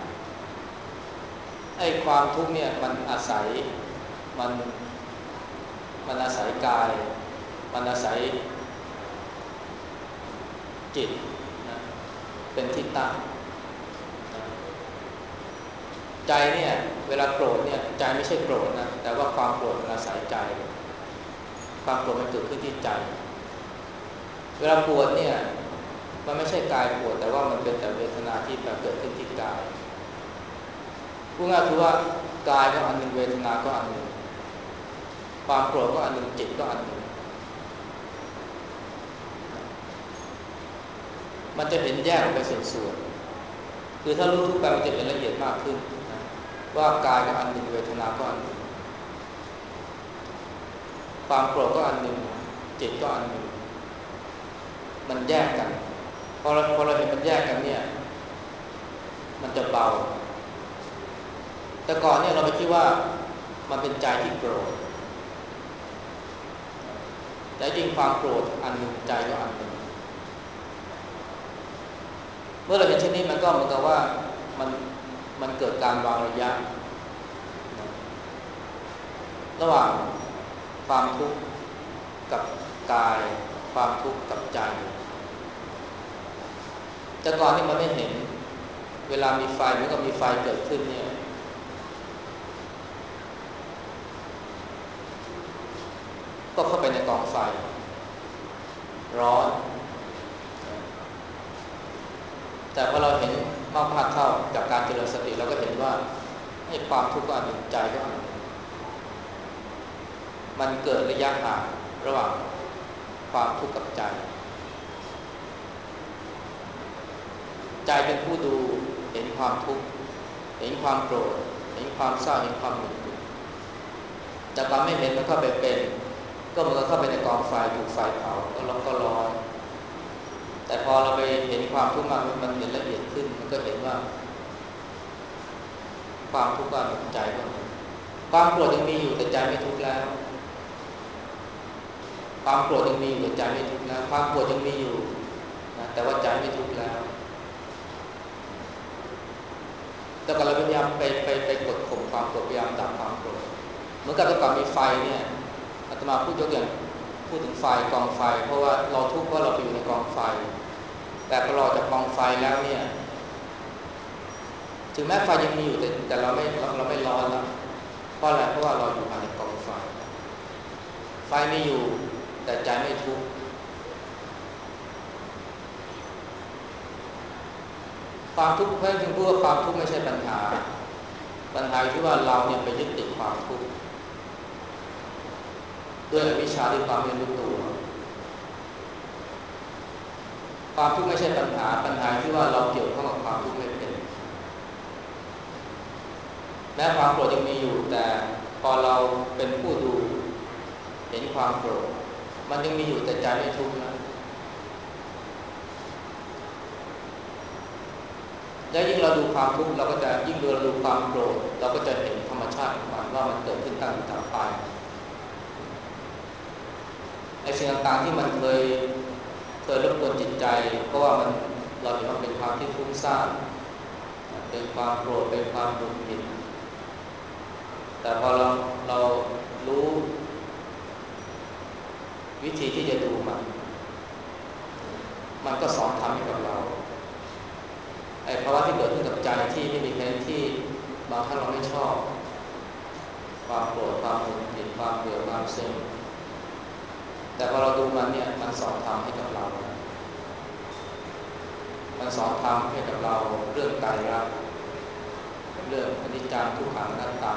ไอ้ความทุกข์เนี่ยมันอาศัยมันมันอาศัยกายมันอาศัยจิตนะเป็นที่ตั้งนะใจเนี่ยเวลาโกรธเนี่ยใจไม่ใช่โกรธนะแต่ว่าความโกรธมันอาศัยใจความโกรธมันเกิดขึ้นที่ใจเวลาปวดเนี่ยมันไม่ใช่กายปวดแต่ว่ามันเป็นแต่เวทนาที่เกิดขึ้นที่กายพูดง่ายคือว่ากายก็อันหนึ่งเวทนาก็อันหนึ่งความโกรธก็อันหนึ่งจิตก็อันหนึ่งมันจะเห็นแยกออกไปส่วนๆคือถ้ารู้ทุกไปมันจะเห็นละเอียดมากขึ้นนะว่ากายก็อันหนึ่งเวทนาก็อันหนึ่งความโกรธก็อันหนึ่งจิตก็อันหนึ่งมันแยกกันพอเราพอเราเห็นมันแยกกันเนี่ยมันจะเบาแต่ก่อนเนี่ยเราไปคิดว่ามันเป็นใจที่โกรธแต่จริงความโกรธอันหนึ่งใจก็อันหนึ่งเมื่อเราเห็นเช่นนี้มันก็เหมือนกับว่ามันมันเกิดการวางระยะระหว่างความทุกข์กับกายความทุกข์กับใจแต่ก่อนนี่มันไม่เห็นเวลามีไฟเหมือนกับมีไฟเกิดขึ้นเนี่ยก็เข้าไปในกองไฟร้อนแต่พอเราเห็นมากๆเข้าจากการเจริญสติเราก็เห็นว่าให้ความทุกข์ก็อันหนึ่งใจก็อันหนึ่งมันเกิดระยะห่างระหว่างความทุกข์กับใจใจเป็นผู้ดูเห็นความทุกข์เห็นความโกรธเห็นความเศร้าเห็นความหงุดหงิดแต่ความไม่เห็นมันเข้าไปเป็นก็เหมือนกับเข้าไปในกองไฟถูกไฟเผาก็ร้อนก็ร้อนแต่พอเราไปเห็นความทุกข์มากมันเห็นละเอียดขึ้นมันก็เห็นว่าความทุกข์ก็หนุนใจก็ความโกรธยังมีอยู่แต่ใจไม่ทุกข์แล้วความโกรธยังมีอยู่แต่ใจไม่ทุกข์แล้วความโกรธยังมีอยู่นะแต่ว่าใจไม่ทุกข์แล้วแต่ก่อนเราพยายามไปไปไปกดข่มความโกรธพยายามดับความโกรธเหมือนกับแต่ก่อนมีไฟเนี่ยอาตมาพูดยกอย่างพูดถึงไฟกองไฟเพราะว่าเราทุกข์เพราะเราไปอยู่ในกองไฟแต่พอเราจากกองไฟแล้วเนี่ยถึงแม้ไฟยังมีอยู่แต่แต่เราไม่เราเราไม่ร้อนแล้วเพราะอะไรเพราะว่าเราอยู่ภายในกองไฟไฟมีอยู่แต่ใจไม่ทุกข์ความทุกข์เพื่อนจึงพูดว่าความทุกข์ไม่ใช่ปัญหาปัญหาที่ว่าเราเนี่ยไปยึดติดความทุกข์ด้วยอวิชชาด้วยความไม่รู้ตัวความทุกข์ไม่ใช่ปัญหาปัญหาที่ว่าเราเกี่ยวข้องกับความทุกข์ไม่เป็นแม้ความโกรธยังมีอยู่แต่พอเราเป็นผู้ดูเห็นความโกรธมันยังมีอยู่แต่ใจไม่ทุกข์นะและยิ่งเราดูความทุกข์เราก็จะยิ่งเราดูความโกรธเราก็จะเห็นธรรมชาติของมันว่ามันเกิดขึ้นตั้งอยู่ดับไปไอ้สิ่งต่างๆที่มันเคยเคยรบกวนจิตใจเพราะว่ามันเราเห็นว่าเป็นความที่ฟุ้งซ่านเป็นความโกรธเป็นความหงุดหงิดแต่แต่พอเราเรารู้วิธีที่จะดูมันมันก็สอนทำให้กับเราไอ้ภาวะที่เกิดขึ้นกับใจที่ไม่มีใครที่บางครั้งเราไม่ชอบความโกรธความหงุดหงิดความเบื่อความเซ็งแต่พอเราดูมันเนี่ยมันสอนทำให้กับเรามันสอนทำให้กับเราเรื่องไตรลักษณ์เรื่องอนิจจังทุกขังอนัตตา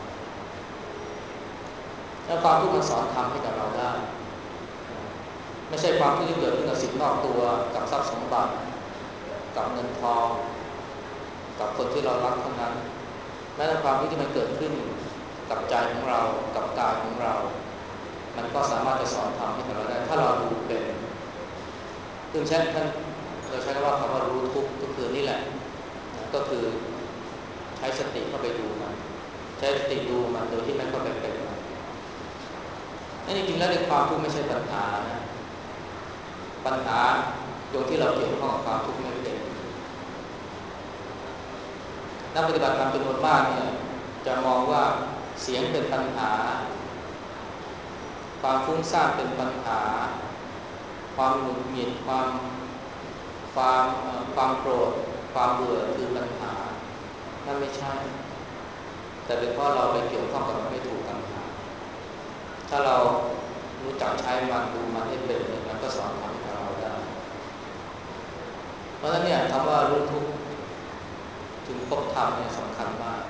แล้วความทุกข์มันสอนทำให้กับเราได้ไม่ใช่ความทุกข์ที่เกิดขึ้นกับสิ่งนอกตัวกับทรัพย์สมบัติกับเงินทองกับคนที่เรารักเท่านั้นแม้แต่ความทุกข์ที่มันเกิดขึ้นกับใจของเรากับกายของเรามันก็สามารถจะสอนทำให้กับเราได้ถ้าเราดูเป็นซึ่งใช้ท่านเราใช้คำว่าคำว่ารู้ทุกข์ก็คือนี่แหละก็คือใช้สติเข้าไปดูมันใช้สติดูมันโดยที่ไม่เข้าไปเป็นมันนั่นจริงๆแล้วในความทุกข์ไม่ใช่ปัญหานะปัญหาโดยที่เราเกี่ยวข้องกับความทุกข์ไม่เป็นนักปฏิบัติธรรมจำนวนมากเนี่ยจะมองว่าเสียงเป็นปัญหาความฟุ้งซ่านเป็นปัญหาความหงุดหงิดความความความโกรธความเบื่อคือปัญหานั่นไม่ใช่แต่เป็นเพราะเราไปเกี่ยวข้องกับมันไม่ถูกต่างหากถ้าเรารู้จักใช้มันดูมันให้เป็นมันก็สอนทำให้เราได้เพราะฉะนั้นเนี่ยคำว่ารู้ทุกข์ถึงพบธรรมเนี่ยสำคัญมาก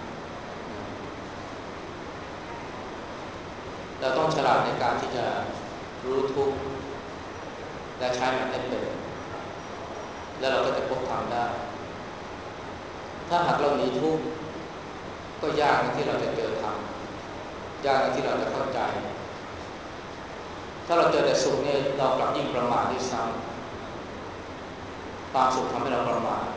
เราต้องฉลาดในการที่จะรู้ทุกข์และใช้มันให้เป็นแล้วเราก็จะพบธรรมได้ถ้าหากเราหนีทุกข์ก็ยากที่เราจะเจอธรรมยากที่เราจะเข้าใจถ้าเราเจอแต่สุขเนี่ยเรากลับยิ่งประมาทด้วยซ้ำความสุขทำให้เราประมาท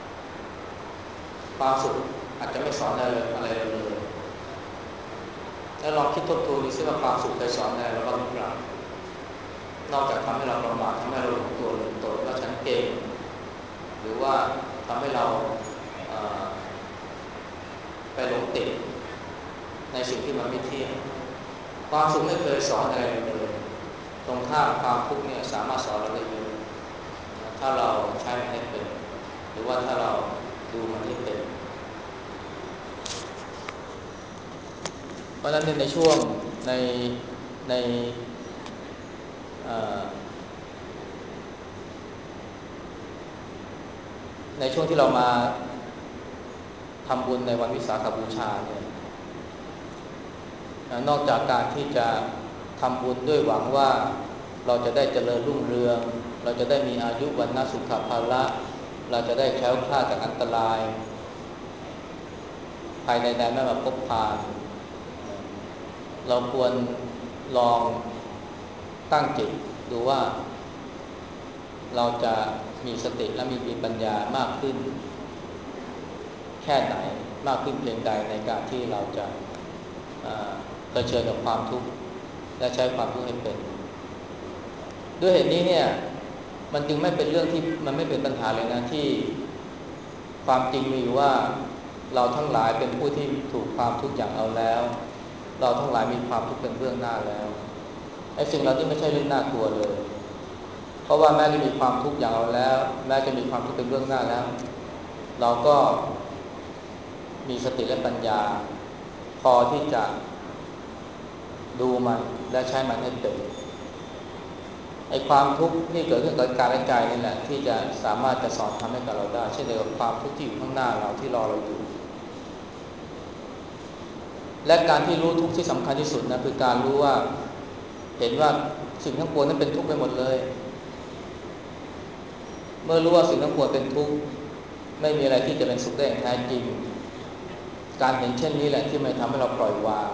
ความสุขอาจจะไม่สอนอะไรอะไรเราเลยแล้วลองคิดทบทวนดูซิว่าความสุขเคยสอนอะไรเราบ้างหรือเปล่านอกจากทำให้เราประมาททำให้เราหลงตัวหลงตนว่าฉันเก่งหรือว่าทำให้เราไปหลงติดในสิ่งที่มันไม่เที่ยงความสุขไม่เคยสอนอะไรเลยตรงข้ามความทุกข์เนี่ยสามารถสอนเราได้เยอะถ้าเราใช้มันให้เป็นหรือว่าถ้าเราดูมันให้เป็นเพราะฉะนั้นในช่วงในในในช่วงที่เรามาทำบุญในวันวิสาขบูชาเนี่ยนอกจากการที่จะทำบุญด้วยหวังว่าเราจะได้เจริญรุ่งเรืองเราจะได้มีอายุวันนะสุขภาละเราจะได้แคล้วคลาดจากอันตรายภายในใดไม่มาพบพานเราควรลองตั้งจิตดูว่าเราจะมีสติและมีปัญญามากขึ้นแค่ไหนมากขึ้นเพียงใดในการที่เราจะเผชิญกับความทุกข์และใช้ความทุกข์ให้เป็นด้วยเหตุนี้เนี่ยมันจึงไม่เป็นเรื่องที่มันไม่เป็นปัญหาเลยนะที่ความจริงมีอยู่ว่าเราทั้งหลายเป็นผู้ที่ถูกความทุกข์อย่างเอาแล้วเราทั้งหลายมีความทุกข์เป็นเบื้องหน้าแล้วไอ้สิ่งเหล่านี้ไม่ใช่เรื่องน่ากลัวเลยเพราะว่าแม้จะมีความทุกข์อย่างเอาแล้วแม้จะมีความทุกข์เป็นเบื้องหน้าแล้วเราก็มีสติและปัญญาพอที่จะดูมันและใช้มันให้เป็นไอ้ความทุกข์ที่เกิดขึ้นกับกายและใจนี่แหละที่จะสามารถจะสอนทำให้กับเราได้เช่นเดียวกับความทุกข์ที่อยู่ข้างหน้าเราที่รอเราอยู่และการที่รู้ทุกข์ที่สำคัญที่สุดนะคือการรู้ว่าเห็นว่าสิ่งทั้งปวงนั้นเป็นทุกข์ไปหมดเลยเมื่อรู้ว่าสิ่งทั้งปวงเป็นทุกข์ไม่มีอะไรที่จะเป็นสุขได้อย่างแท้จริงการเห็นเช่นนี้แหละที่มันทำให้เราปล่อยวาง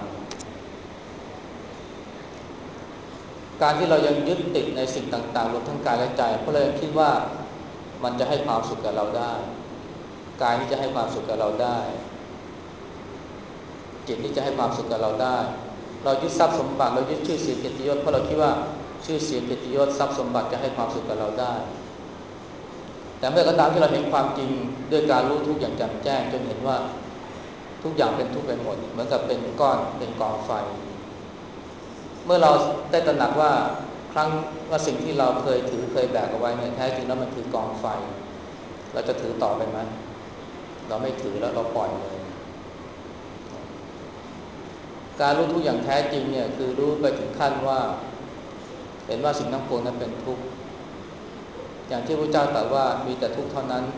การที่เรายังยึดติดในสิ่งต่างๆรวมทั้งกายและใจเพราะเลยคิดว่ามันจะให้ความสุขกับเราได้กายที่จะให้ความสุขกับเราได้จิตที่จะให้ความสุขกับเราได้เรายึดทรัพย์สมบัติเรายึดชื่อเสียงเกียรติยศเพราะเราคิดว่าชื่อเสียงเกียรติยศทรัพย์สมบัติจะให้ความสุขกับเราได้แต่เมื่อก็ตามที่เราเห็นความจริงด้วยการรู้ทุกอย่างแจ่มแจ้งจนเห็นว่าทุกอย่างเป็นทุกข์ไปหมดเหมือนกับเป็นก้อนเป็นกองไฟเมื่อเราได้ตระหนักว่าครั้งว่าสิ่งที่เราเคยถือเคยแบกเอาไว้เนี่ยแท้จริงแล้วมันคือกองไฟเราจะถือต่อไปไหมเราไม่ถือแล้วเราปล่อยเลยการรู้ทุกอย่างแท้จริงเนี่ยคือรู้ไปถึงขั้นว่าเห็นว่าสิ่งทั้งปวงนั้นเป็นทุกข์อย่างที่พระเจ้าตรัสว่ามีแต่ทุกข์เท่านั้น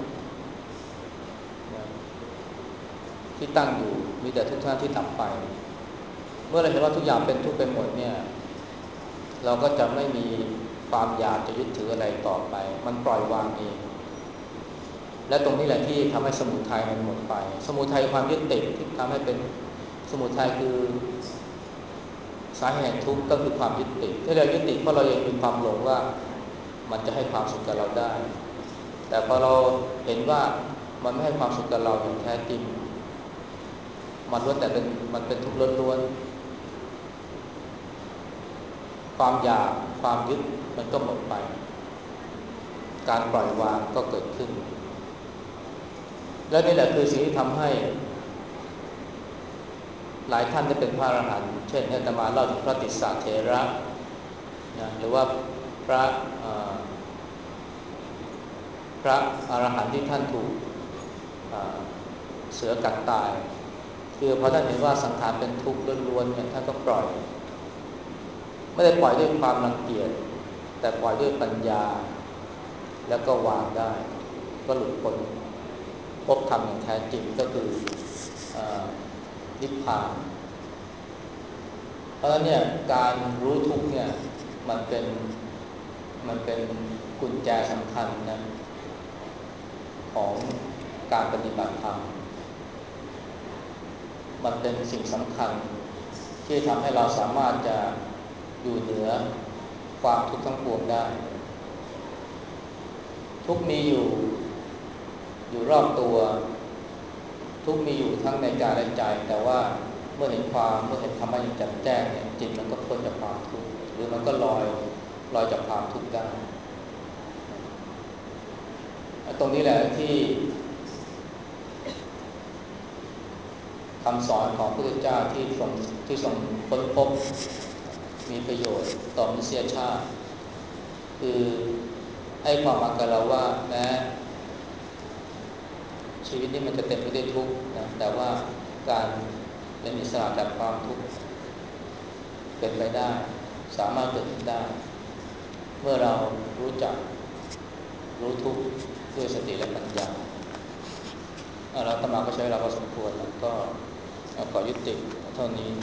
ที่ตั้งอยู่มีแต่ทุกข์เท่านั้นที่ดับไปเมื่อเราเห็นว่าทุกอย่างเป็นทุกข์ไปหมดเนี่ยเราก็จะไม่มีความอยากจะยึดถืออะไรต่อไปมันปล่อยวางเองและตรงนี้แหละที่ทำให้สมุทัยมันหมดไปสมุทัยความยึดติดที่ทำให้เป็นสมุทัยคือสาเหตุทุกข์ก็คือความยึดติดที่เรายึดติดเพราะเรายังมีความหลงว่ามันจะให้ความสุขกับเราได้แต่พอเราเห็นว่ามันไม่ให้ความสุขกับเราอย่างแท้จริงมันล้วนแต่เป็นมันเป็นทุกข์ล้วนๆความอยากความยึดมันก็หมดไปการปล่อยวางก็เกิดขึ้นและนี่แหละคือสิ่งที่ทำให้หลายท่านได้เป็นพระอรหันต์เช่นอาตมาเล่าถึงพระติสสะเถระนะหรือว่าพระพระอรหันต์ที่ท่านถูกเสือกัดตายคือพอท่านเห็นว่าสังขารเป็นทุกข์ล้วนๆเนี่ยท่านก็ปล่อยไม่ได้ปล่อยด้วยความรังเกียจแต่ปล่อยด้วยปัญญาแล้วก็วางได้ก็หลุดพ้นพบธรรมอย่างแท้จริงก็คือนิพพานเพราะฉะนั้นเนี่ยการรู้ทุกข์เนี่ยมันเป็นมันเป็นกุญแจสำคัญนะของการปฏิบัติธรรมมันเป็นสิ่งสำคัญที่ทำให้เราสามารถจะอยู่เหนือความทุกข์ทั้งปวงได้ทุกมีอยู่อยู่รอบตัวทุกมีอยู่ทั้งในกายและใจแต่ว่าเมื่อเห็นความเมื่อเห็นธรรมะอย่างแจ่มแจ้งเนี่ยจิตมันก็พ้นจากความทุกข์หรือมันก็ลอยลอยจากความทุกข์ได้ตรงนี้แหละที่คำสอนของพระพุทธเจ้าที่ทรงที่ทรงค้นพบมีประโยชน์ต่อมนุษยชาติคือให้ความหวังกับเราว่าแม้ชีวิตนี้มันจะเต็มไปด้วยทุกข์นะแต่ว่าการเป็นอิสระจากความทุกข์เป็นไปได้สามารถเกิดขึ้นได้เมื่อเรารู้จักรู้ทุกข์ด้วยสติและปัญญาเราตมาก็ใช้เราพอสมควรแล้วก็ขอยุติเท่านี้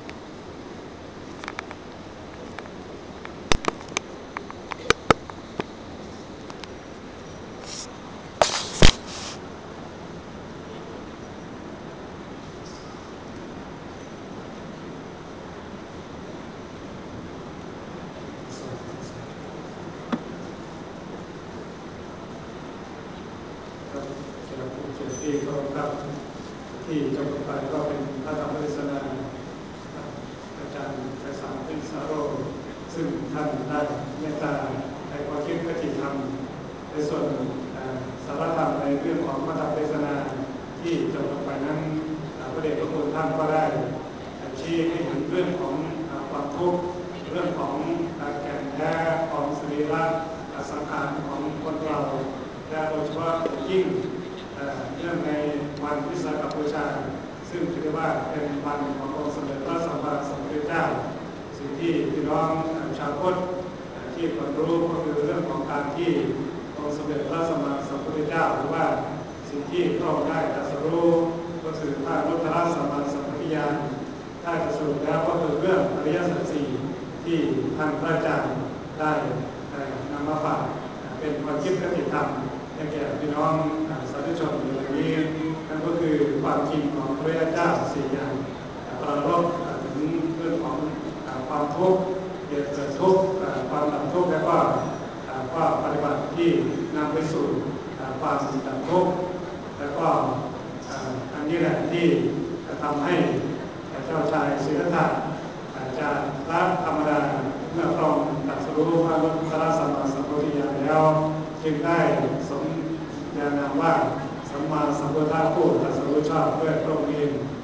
ที่เคารพครับที่จบไปก็เป็นพระธรรมเทศนาอาจารย์ไพศาล ปิ่นสาโรจน์ซึ่งท่านได้เมตตาให้ความคิดคติธรรมในส่วนสารธรรมในเรื่องของพระธรรมเทศนาที่จบไปนั้นพระเดชพระคุณท่านก็ได้ชี้ให้เห็นเรื่องของความทุกข์เรื่องของแก่นแท้ของสรีระสังขารของคนเราและโดยเฉพาะยิ่งเรื่องในวันวิสาขบูชาซึ่งถือว่าเป็นวันขององค์สมเด็จพระสัมมาสัมพุทธเจ้าสิ่งที่พี่น้องชาวพุทธที่ควรรู้ก็คือเรื่องของการที่องค์สมเด็จพระสัมมาสัมพุทธเจ้าหรือว่าสิ่งที่พระองค์ได้ตรัสรู้ก็คือพระพุทธสัมมาสัมพุทธญาณได้สรุปแล้วก็คือเรื่องอริยสัจสี่ที่ท่านพระอาจารย์ได้นำมาฝากเป็นความคิดคติธรรมให้แก่พี่น้องสาธุชนในวันนี้นั่นก็คือความจริงของพระพุทธเจ้าสี่อย่างปรารภถึงเรื่องของความทุกข์เหตุเกิดทุกข์ความดับทุกข์และก็ข้อปฏิบัติที่นำไปสู่ความดับทุกข์และก็อันนี้แหละที่จะทำให้เจ้าชายสิทธัตถะจากพระธรรมดาเมื่อพระองค์ตรัสรู้พระพุทธสัมมาสัมพุทธญาณแล้วจึงได้สมญานามว่าสัมมาสัมพุทธะผู้ตรัสรู้ชอบด้วยพระองค์เอง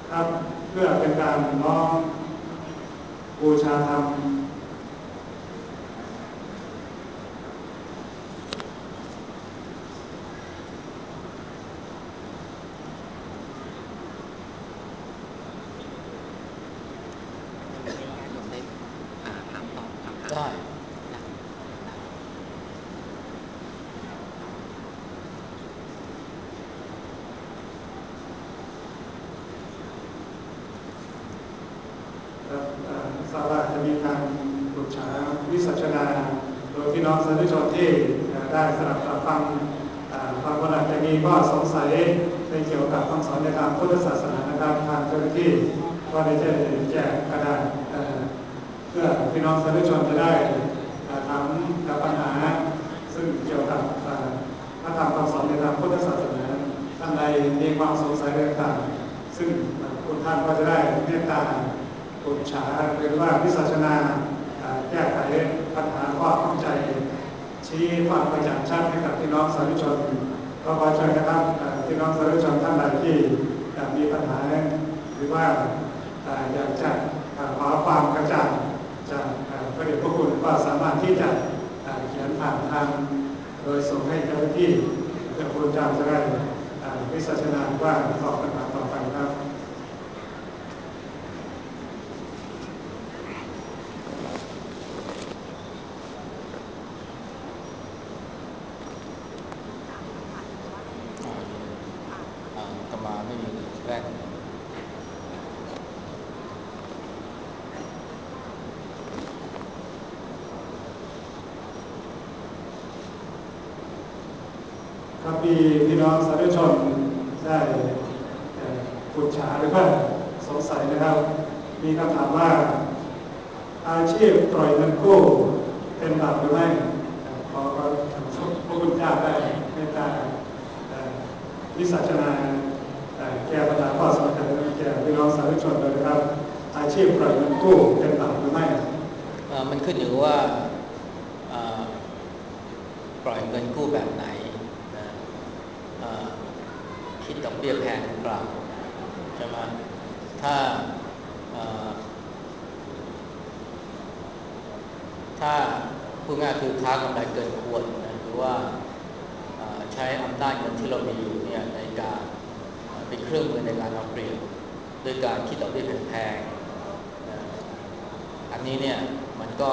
ครับเพื่อเป็นการน้อมบูชาธรรมได้ทราบว่าจะมีการปรึกษาวิสัชนาโดยพี่น้องสาธุชนที่ได้สนับสนุนฟังบางคนอาจจะมีข้อสงสัยในเกี่ยวกับคำสอนในทางพุทธศาสนานะครับทางเจ้าหน้าที่ก็ได้แจกกระดาษเพื่อพี่น้องสาธุชนจะได้ถามปัญหาซึ่งเกี่ยวกับพระธรรมคำสอนในทางพุทธศาสนาท่านใดมีความสงสัยต่างๆซึ่งคุณท่านก็จะได้เมตตาปรึกษาหรือว่าวิสัชนาแก้ไขปัญหาข้อข้องใจชี้ความกระจ่างชัดให้กับพี่น้องสาธุชนก็ขอเชิญนะครับพี่น้องสาธุชนท่านใดที่มีปัญหาหรือว่าอยากจะขอความกระจ่างจากพระเดชพระคุณก็สามารถที่จะเขียนผ่านทางโดยส่งให้เจ้าหน้าที่เพื่อพระเจ้าจะได้วิสัชนาว่าตอบปัญหาต่อไปครับมาไม่มีแว่นครับพี่พี่น้องสาธุชนได้ปรึกษาหรือว่าสงสัยนะครับมีคำถามว่าอาชีพปล่อยเงินกู้เป็นบาปหรือไม่ขอพระคุณเจ้าได้เมตตาวิสัชนาแก้ปัญหาข้อสงสัยแก่พี่น้องสาธุชนเลยนะครับอาชีพปล่อยเงินกู้เป็นบาปหรือไม่มันขึ้นอยู่ว่าปล่อยเงินกู้แบบไหนนะคิดดอกเบี้ยแพงหรือเปล่าใช่ไหมถ้าถ้าพูดง่ายคือค้ากำไรเกินควรนะหรือว่าใช้อำนาจเงินที่เรามีอยู่เนี่ยในการเป็นเครื่องมือในการเอาเปรียบด้วยการคิดดอกเบี้ยแพงๆนะอันนี้เนี่ยมันก็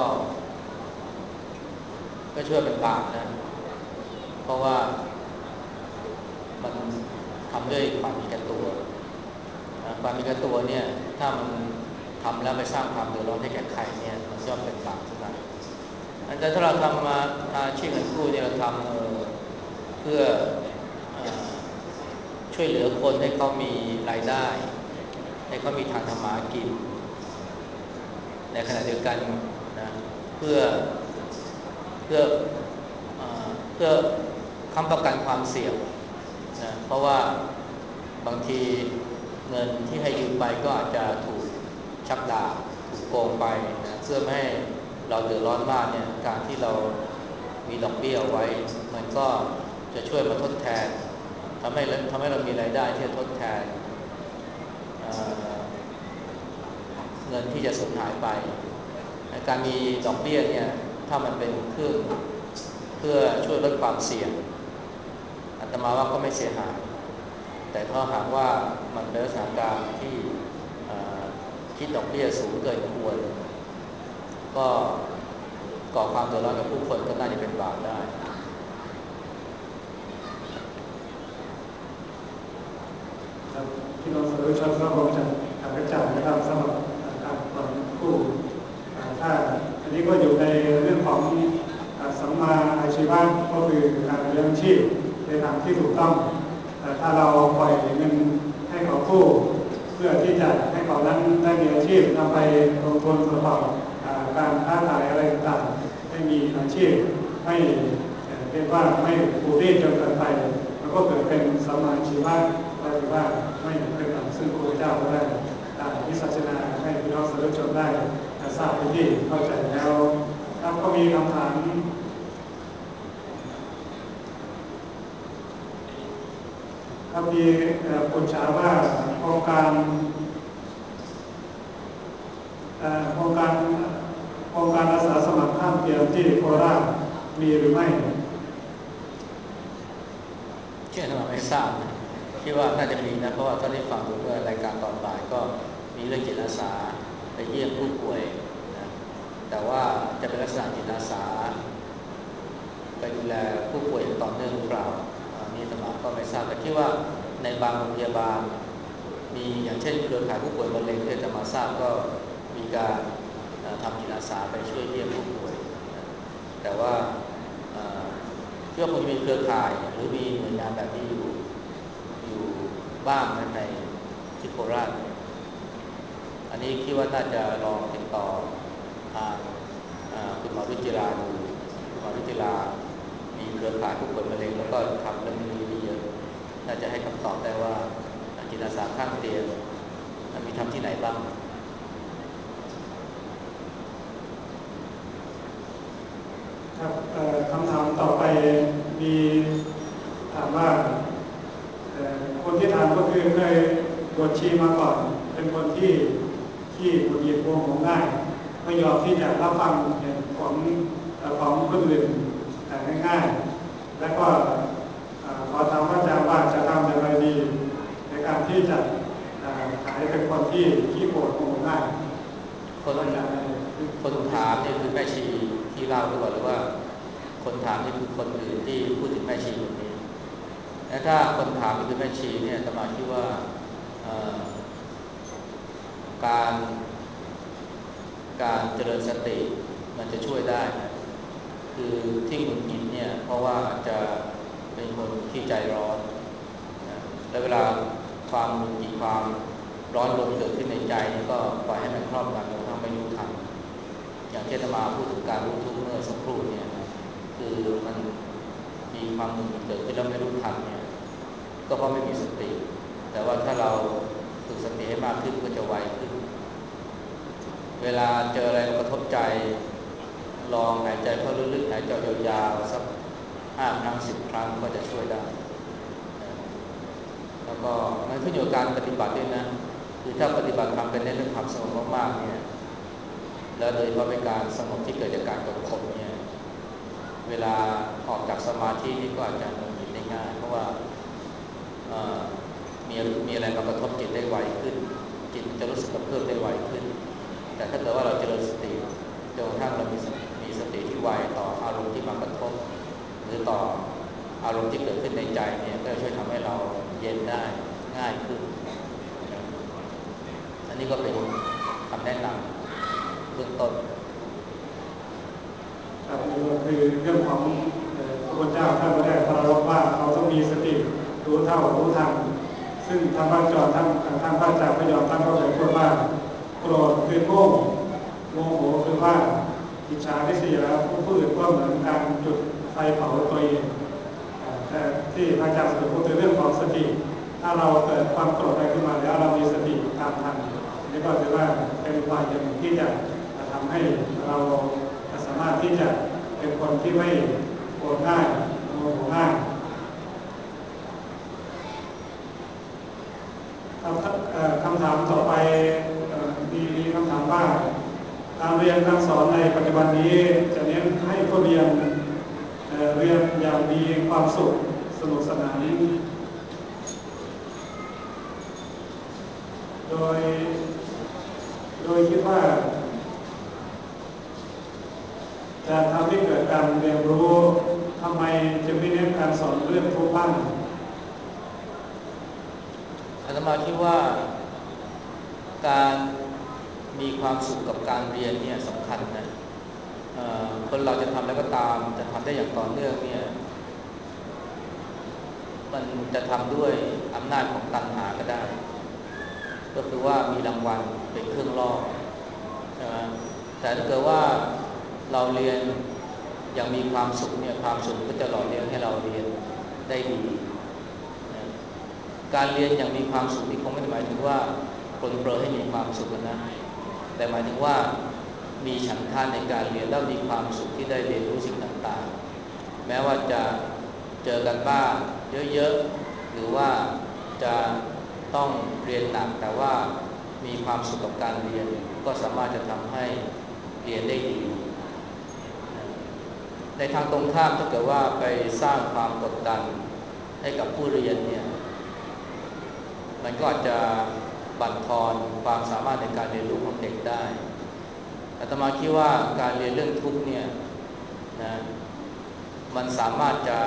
ก็ช่วยเป็นบาปนะเพราะว่ามันทำด้วยความมีแก่ตัวนะความมีแก่ตัวเนี่ยถ้ามันทำแล้วไปสร้างความเดือดร้อนให้แก่ใครเนี่ยมันย่อมเป็นบาปทั้งนั้นแต่ถ้าเราทำมาอาชีพเงินกู้เนี่ยเราทำเออเพื่อช่วยเหลือคนให้เขามีรายได้ให้เขามีทางทำมากินในขณะเดียวกันนะเพื่อเพื่อเพื่อค้ำประกันความเสี่ยงนะเพราะว่าบางทีเงินที่ให้ยืมไปก็อาจจะถูกชักดาบถูกโกงไปนะเพื่อไม่ให้เราเดือดร้อนมากเนี่ยการที่เรามีดอกเบี้ยไว้มันก็จะช่วยมาทดแทนทำให้ทำให้เรามีรายได้ที่จะทดแทนเ, เงินที่จะสูญหายไปการมีดอกเบี้ยเนี่ยถ้ามันเป็นเครื่องเพื่อช่วยลดความเสี่ยงอาตมาว่าก็ไม่เสียหายแต่ถ้าหากว่ามันเป็นสถานการณ์ที่คิดดอกเบี้ยสูงเกินควรก็ก่อความเดือดร้อนกับผู้คนก็น่าจะเป็นบาปได้พี่น้องสาธุชนก็คงจะกระจายนะครับสำหรับการปล่อยเงินกู้ถ้าอันนี้ก็อยู่ในเรื่องของสัมมาอาชีวะก็คือการเลี้ยงชีพในทางที่ถูกต้องถ้าเราปล่อยเงินให้เขากู้เพื่อที่จะให้เขานั้นได้มีอาชีพนำไปลงทุนประกอบการค้าขายอะไรต่างๆให้มีอาชีพไม่เรียกว่าไม่ปูรีดจนเกินไปมันก็เกิดเป็นสัมมาอาชีวะก็ถือว่าไม่เป็นหลักซึ่งพระพุทธเจ้าก็ได้วิสัชนาให้พี่น้องสาธุชนได้ทราบพื้นที่เข้าใจแล้วครับก็มีคำถามถ้ามีปรึกษาว่าโครงการที่โคราชมีหรือไม่เชื่อว่าไม่ทราบคิดว่าน่าจะมีนะเพราะว่าก็ได้ฟังเมื่อรายการตอนบ่ายก็มีเรื่องจิตอาสาไปเยี่ยมผู้ป่วยนะแต่ว่าจะเป็นลักษณะจิตอาสาไปดูแลผู้ป่วยต่อเนื่องหรือเปล่านี่ตมาก็ไม่ทราบแต่คิดว่าในบางโรงพยาบาลมีอย่างเช่นเครือข่ายผู้ป่วยมะเร็งที่จะมาทราบก็มีการทำจิตอาสาไปช่วยเยี่ยมผู้ป่วยแต่ว่าเชื่อคงจะมีเครือข่ายหรือมีหน่วยงานแบบนี้อยู่อยู่บ้างในที่โคราชอันนี้คิดว่าน่าจะลองติดต่อทางคุณหมอวิจิราดูคุณหมอวิจิรามีเครือข่ายผู้ป่วยมะเร็งแล้วก็ทำเรื่องนี้เยอะน่าจะให้คำตอบได้ว่าจิตอาสาข้างเตียงมีทำที่ไหนบ้างครับคำถามต่อไปมีถามว่าคนที่ถามก็คือเคยบวชชีมาก่อนเป็นคนที่ที่หงุดหงิดโมโหง่ายไม่ยอมที่จะรับฟังเหตุผลของคนอื่นง่ายๆและก็ขอถามว่าอาจารย์ว่าจะทำอย่างไรดีในการที่จะหายเป็นคนที่ขี้โกรธโมโหง่ายคนคนถามนี่คือแม่ชีที่เล่าด้วยหรือว่าคนถามนี่คือคนอื่นที่พูดถึงแม่ชีคนนี้และถ้าคนถามนี่คือแม่ชีเนี่ยอาตมาคิดว่าการการเจริญสติมันจะช่วยได้นะคือที่หงุดหงิดเนี่ยเพราะว่าจะเป็นคนที่ใจร้อนนะและเวลาความหงุดหงิดความร้อนรนเกิดขึ้นในใจนี่ก็ปล่อยให้มันครอบงำจนกระทั่งไม่รู้ทันอย่างที่อาตมาพูดถึงการรู้ทุกข์เมื่อสักครู่เนี่ยคือมันมีความหงุดหงิดเกิดขึ้นแล้วไม่รู้ทันเนี่ยก็เพราะไม่มีสติแต่ว่าถ้าเราฝึกสติให้มากขึ้นก็จะไวขึ้นเวลาเจออะไรกระทบใจลองหายใจเข้าลึกๆหายใจยาวๆสักห้าครั้งสิบครั้งก็จะช่วยได้แล้วก็มันขึ้นอยู่กับการปฏิบัติด้วยนะคือถ้าปฏิบัติทำเป็นในเรื่องความสงบมากๆเนี่ยแล้วโดยเฉพาะเป็นการสงบที่เกิดจากการกดข่มเนี่ยเวลาออกจากสมาธินี่ก็อาจจะหงุดหงิดได้ง่ายเพราะว่ามีมีอะไรมากระทบจิตได้ไวขึ้นจิตจะรู้สึกกระเพื่อมได้ไวขึ้นแต่ถ้าเกิดว่าเราเจริญสติจนกระทั่งเรามีมีสติที่ไวต่ออารมณ์ที่มากระทบหรือต่ออารมณ์ที่เกิดขึ้นในใจเนี่ยก็จะช่วยทำให้เราเย็นได้ง่ายขึ้นอันนี้ก็เป็นคำแนะนำเบื้องต้นครับนี่ก็คือเรื่องของพระพุทธเจ้าท่านก็ได้ปรารภว่าเราต้องมีสติรู้เท่ารู้ทันซึ่งธรรมะจรท่านท่านพระอาจารย์พยอมท่านก็เคยพูดว่าโกรธคือโง่โมโหคือว่าอิจฉาริษยาผู้อื่นก็เหมือนการจุดไฟเผาตัวเองแต่ที่พระอาจารย์สุดพูดถึงเรื่องของสติถ้าเราเกิดความโกรธอะไรขึ้นมาแล้วเรามีสติตามทันนี่ก็ถือว่าเป็นอุบายอย่างหนึ่งที่จะทำให้เราสามารถที่จะเป็นคนที่ไม่โกรธง่ายโมโหง่ายคำถามต่อไปมีคำถามว่าการเรียนการสอนในปัจจุบันนี้จะเน้นให้ผู้เรียนเรียนอย่างมีความสุขสนุกสนานโดยโดยคิดว่าจะทำให้เกิดการเรียนรู้ทำไมจึงไม่เน้นการสอนเรื่องทุกข์บ้างอาตมาคิดว่าการมีความสุขกับการเรียนเนี่ยสำคัญนะคนเราจะทำแล้วก็ตามจะทำได้อย่างต่อเนื่องเนี่ยมันจะทำด้วยอำนาจของตัณหาก็ได้ก็คือว่ามีรางวัลเป็นเครื่องล่อใช่ไหมแต่ถ้าเกิดว่าเราเรียนอย่างมีความสุขเนี่ยความสุขก็จะหล่อเลี้ยงให้เราเรียนได้ดีนะการเรียนอย่างมีความสุขนี่คงไม่ได้หมายถึงว่าปรนเปรอให้มีความสุขนะแต่หมายถึงว่ามีฉันทะในการเรียนแล้วมีความสุขที่ได้เรียนรู้สิ่งต่างๆแม้ว่าจะเจอกันบ้างเยอะๆหรือว่าจะต้องเรียนหนักแต่ว่ามีความสุขกับการเรียนก็สามารถจะทำให้เรียนได้ดีในทางตรงข้ามถ้าเกิดว่าไปสร้างความกดดันให้กับผู้เรียนเนี่ยมันก็อาจจะบั่นทอนความสามารถในการเรียนรู้ของเด็กได้อาตมาคิดว่าการเรียนเรื่องทุกข์เนี่ยนะมันสามารถจะ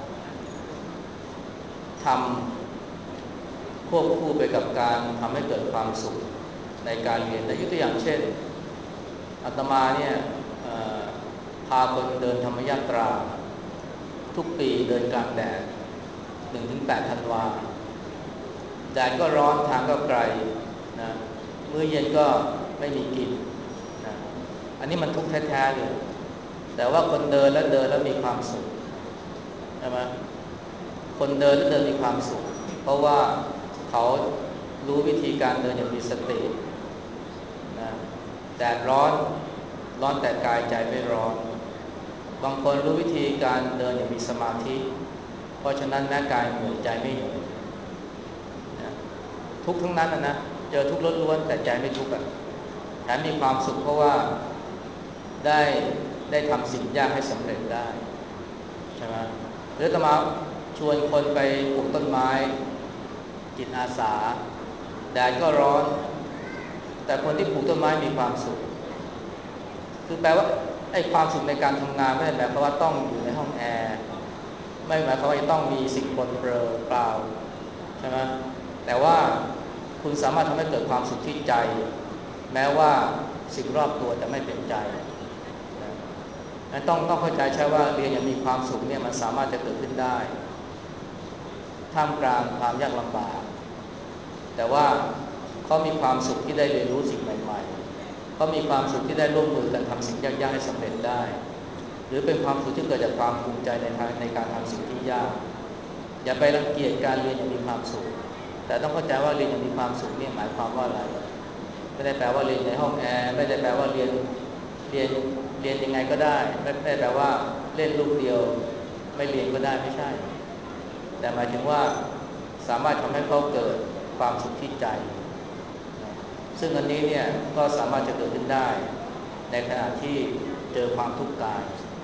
ทำควบคู่ไปกับการทำให้เกิดความสุขในการเรียนได้ยกตัวอย่างเช่นอาตมาเนี่ยพาคนเดินธรรมยาตราทุกปีเดินกลางแดด หนึ่งถึงแปด ธันวาแดดก็ร้อนทางก็ไกลนะมื้อเย็นก็ไม่มีกินนะอันนี้มันทุกข์แท้ๆเลยแต่ว่าคนเดินแล้วเดินแล้วมีความสุขใช่ไหมคนเดินแล้วเดินมีความสุขเพราะว่าเขารู้วิธีการเดินอย่างมีสตินะแดดร้อนร้อนแต่กายใจไม่ร้อนบางคนรู้วิธีการเดินอย่างมีสมาธิเพราะฉะนั้นแม้กายเหนื่อยใจไม่เหนื่อยนะทุกทั้งนั้นนะนะเจอทุกข์ล้วนๆแต่ใจไม่ทุกข์อ่ะแถมมีความสุขเพราะว่าได้ได้ทำสิ่งยากให้สำเร็จได้ใช่ไหมหรือจะมาชวนคนไปปลูกต้นไม้จิตอาสาแดดก็ร้อนแต่คนที่ปลูกต้นไม้มีความสุขคือแปลว่าไอ้ความสุขในการทำงานไม่ได้หมายความว่าต้องอยู่ในห้องแอร์ไม่หมายความว่าต้องมีสิ่งปนเปื้อนเปล่าใช่ไหมแต่ว่าคุณสามารถทำให้เกิดความสุขที่ใจแม้ว่าสิ่งรอบตัวจะไม่เป็นใจนะต้องต้องเข้าใจใช่ว่าเรียนอย่างมีความสุขเนี่ยมันสามารถจะเกิดขึ้นได้ท่ามกลางความยากลำบากแต่ว่าเขามีความสุขที่ได้เรียนรู้สิ่งใหม่ๆเขามีความสุขที่ได้ร่วมมือกันทำสิ่งยากๆให้สำเร็จได้หรือเป็นความสุขที่เกิดจากความภูมิใจในทางในการทำสิ่งที่ยากอย่าไปรังเกียจการเรียนอย่างมีความสุขแต่ต้องเข้าใจว่าเรียนอย่างมีความสุขนี่หมายความว่าอะไรไม่ได้แปลว่าเรียนในห้องแอร์ไม่ได้แปลว่าเรียนเรียนเรียนยังไงก็ได้ไม่ได้แปลว่าเล่นลูกเดียวไม่เรียนก็ได้ไม่ใช่แต่หมายถึงว่าสามารถทำให้เขาเกิดความสุขที่ใจซึ่งอันนี้เนี่ยก็สามารถจะเกิดขึ้นได้ในขณะที่เจอความทุกข์กาย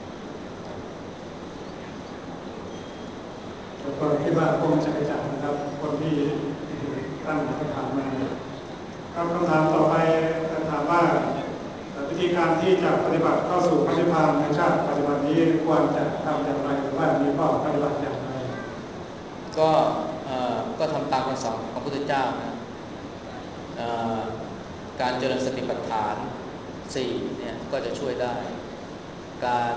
ก็คิดว่าคงจะกระจ่างนะครับคนที่ตั้งคำถามมาครับคำถามต่อไปถามว่าวิธีการที่จะปฏิบัติเข้าสู่พระนิพพานในชาติปัจจุบันนี้ควรจะทำอย่างไรหรือว่ามีข้อปฏิบัติอย่างไรก็ก็ทำตามคำสอนของพระพุทธเจ้านะการเจริญสติปัฏฐานสี่เนี่ยก็จะช่วยได้การ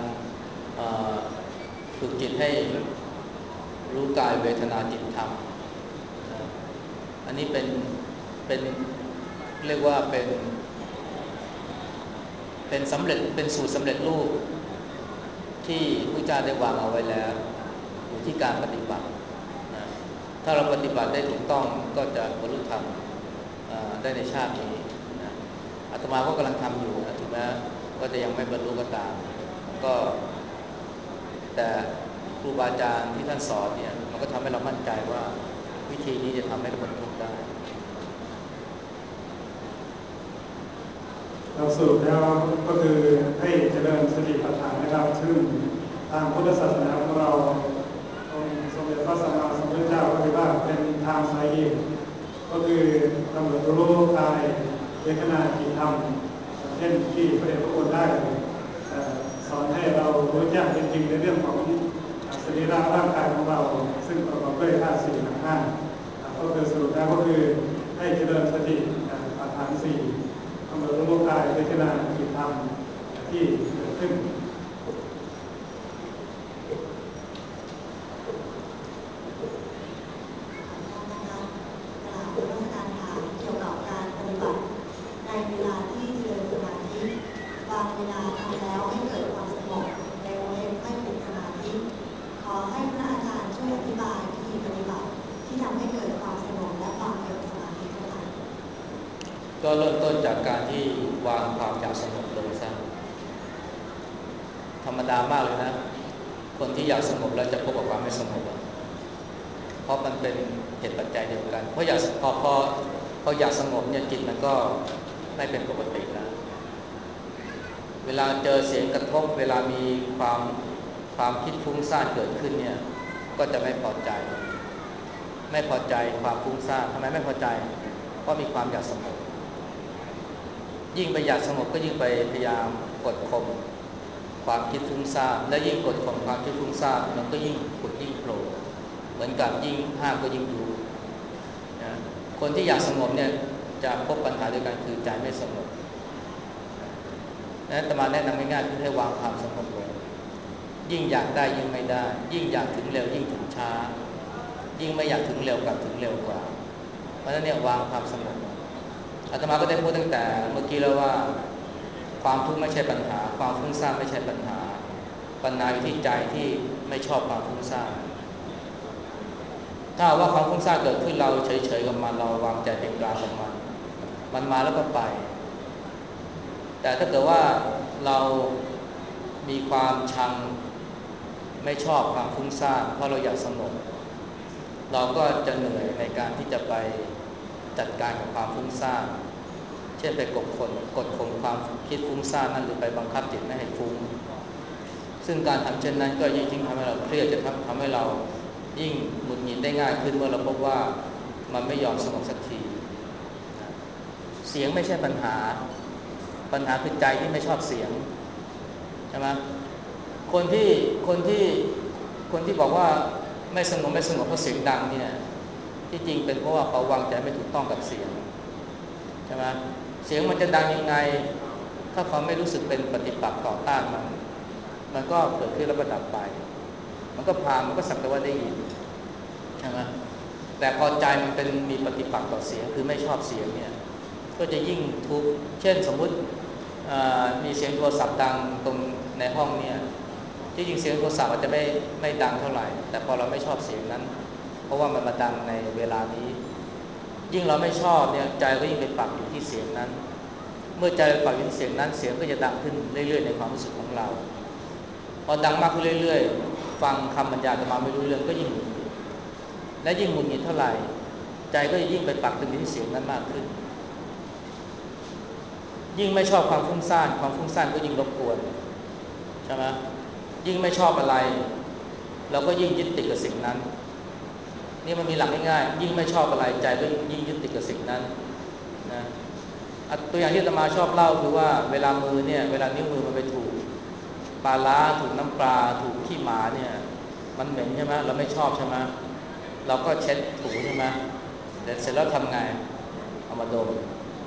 ฝึกจิตให้รู้กายเวทนาจิตธรรมอันนี้เป็นเป็นเรียกว่าเป็นเป็นสำเร็จเป็นสูตรสำเร็จรูปที่พระเจ้าได้วางเอาไว้แล้วอยู่ที่การปฏิบัตินะถ้าเราปฏิบัติได้ถูกต้องก็จะบรรลุธรรมได้ในชาตินี้นะอาตมาก็กำลังทำอยู่นะถึงแม้ก็จะยังไม่บรรลุก็ตามก็แต่ครูบาอาจารย์ที่ท่านสอนเนี่ยมันก็ทำให้เรามั่นใจว่าวิธีนี้จะทำให้พ้นทุกข์ได้เราสรุปแล้วก็คือให้เจริญสติปัฏฐานนะครับซึ่งทางพุทธศาสนาของเราองค์สมเด็จพระสัมมาสัมพุทธเจ้าก็เรียกว่าเป็นทางสายเอกก็คือกำหนดรู้กายเวทนาจิตธรรมเช่นที่พระเดชพระคุณได้สอนให้เรารู้แจ้งจริงๆในเรื่องของสรีระร่างกายของเราซึ่งประกอบด้วยธาตุสี่ขันธ์ห้าก็คือสรุปแล้วก็คือให้เจริญสติปัฏฐานสี่กำหนดรู้กายเวทนาจิตธรรมที่เกิดขึ้นเวลาทำแล้วให้เกิดความสงบในวงเล็บไม่ติดสมาธิขอให้พระอาจารย์ช่วยอธิบายวิธีปฏิบัติที่ทำให้เกิดความสงบและความเป็นสมาธิค่ะก็เริ่มต้นจากการที่วางความอยากสงบเลยซะธรรมดามากเลยนะคนที่อยากสงบแล้วจะพบกับความไม่สงบเพราะมันเป็นเหตุปัจจัยเดียวกันเพราะอยากพอพอพออยากสงบเนี่ยจิตมันก็ไม่เป็นปกติแล้วเวลาเจอเสียงกระทบเวลามีความความคิดฟุ้งซ่านเกิดขึ้นเนี่ยก็จะไม่พอใจไม่พอใจความฟุ้งซ่านทำไมไม่พอใจเพราะมีความอยากสงบยิ่งไปอยากสงบก็ยิ่งไปพยายามกดข่มความคิดฟุ้งซ่านและยิ่งกดข่มความคิดฟุ้งซ่านมันก็ยิ่งขุดยิ่งโผล่เหมือนกับยิ่งห้ามก็ยิ่งยุบนะคนที่อยากสงบเนี่ยจะพบปัญหาด้วยกันคือใจไม่สงบนะอาตมาแนะนำง่ายๆคือให้วางความสงบลงยิ่งอยากได้ยิ่งไม่ได้ยิ่งอยากถึงเร็วยิ่งถึงช้ายิ่งไม่อยากถึงเร็วกลับถึงเร็วกว่าเพราะฉะนั้นเนี่ยวางความสงบอาตมาก็ได้พูดตั้งแต่เมื่อกี้แล้วว่าความทุกข์ไม่ใช่ปัญหาความฟุ้งซ่านไม่ใช่ปัญหาปัญหาอยู่ที่ใจที่ไม่ชอบความฟุ้งซ่านถ้าว่าความฟุ้งซ่านเกิดขึ้นเราเฉยๆกับมันเราวางใจเป็นกลางกับมันมันมาแล้วก็ไปแต่ถ้าเกิดว่าเรามีความชังไม่ชอบความฟุ้งซ่านเพราะเราอยากสงบเราก็จะเหนื่อยในการที่จะไปจัดการกับความฟุ้งซ่านเช่นไปกดข่มกดข่มความคิดฟุ้งซ่านนั้นหรือไปบังคับจิตไม่ให้ฟุ้งซึ่งการทำเช่นนั้นก็ยิ่งทำให้เราเครียดจะทำทำให้เรายิ่งหงุดหงิดได้ง่ายขึ้นเมื่อเราพบว่ามันไม่ยอมสงบสักทีเสียงไม่ใช่ปัญหาปัญหาคือใจที่ไม่ชอบเสียงใช่ไหมคนที่คนที่คนที่บอกว่าไม่สงบไม่สงบเพราะเสียงดังเนี่ยที่จริงเป็นเพราะว่าเขาวางใจไม่ถูกต้องกับเสียงใช่ไหมเสียงมันจะดังยังไงถ้าเขาไม่รู้สึกเป็นปฏิปักษ์ต่อต้านมันมันก็เกิดขึ้นแล้วก็ดับไปมันก็ผ่านมันก็สักแต่ว่าได้ยินใช่ไหมแต่พอใจมันเป็นมีปฏิปักษ์ต่อเสียงคือไม่ชอบเสียงเนี่ยก็จะยิ่งทุกข์เช่นสมมุติมีเสียงโทรศัพท์ดังตรงในห้องเนี่ยที่จริงเสียงโทรศัพท์อาจจะไม่ไม่ดังเท่าไหร่แต่พอเราไม่ชอบเสียงนั้นเพราะว่ามันมาดังในเวลานี้ยิ่งเราไม่ชอบเนี่ยใจก็ยิ่งไปปักอยู่ที่เสียงนั้นเมื่อใจไปปักอยู่ที่เสียงนั้นเสียงก็จะดังขึ้นเรื่อยๆในความรู้สึกของเราพอดังมากขึ้นเรื่อยๆฟังคำบรรยายจะมาไม่รู้เรื่องก็ยิ่งหงุดหงิดและยิ่งหงุดหงิดเท่าไหร่ใจก็ยิ่งไปปักอยู่ที่เสียงนั้นมากขึ้นยิ่งไม่ชอบความฟุ้งซ่านความฟุ้งซ่านก็ยิ่งรบกวนใช่ไหมยิ่งไม่ชอบอะไรเราก็ยิ่งยึดติดกับสิ่งนั้นนี่มันมีหลักง่ายๆยิ่งไม่ชอบอะไรใจก็ยิ่งยึดติดกับสิ่งนั้นนะตัวอย่างที่อาตมาชอบเล่าคือว่าเวลามือเนี่ยเวลานิ้วมือมันไปถูกปลาล้าถูกน้ำปลาถูกขี้หมาเนี่ยมันเหม็นใช่ไหมเราไม่ชอบใช่ไหมเราก็เช็ดถูใช่ไหมแต่เสร็จแล้วทำไงเอามาดม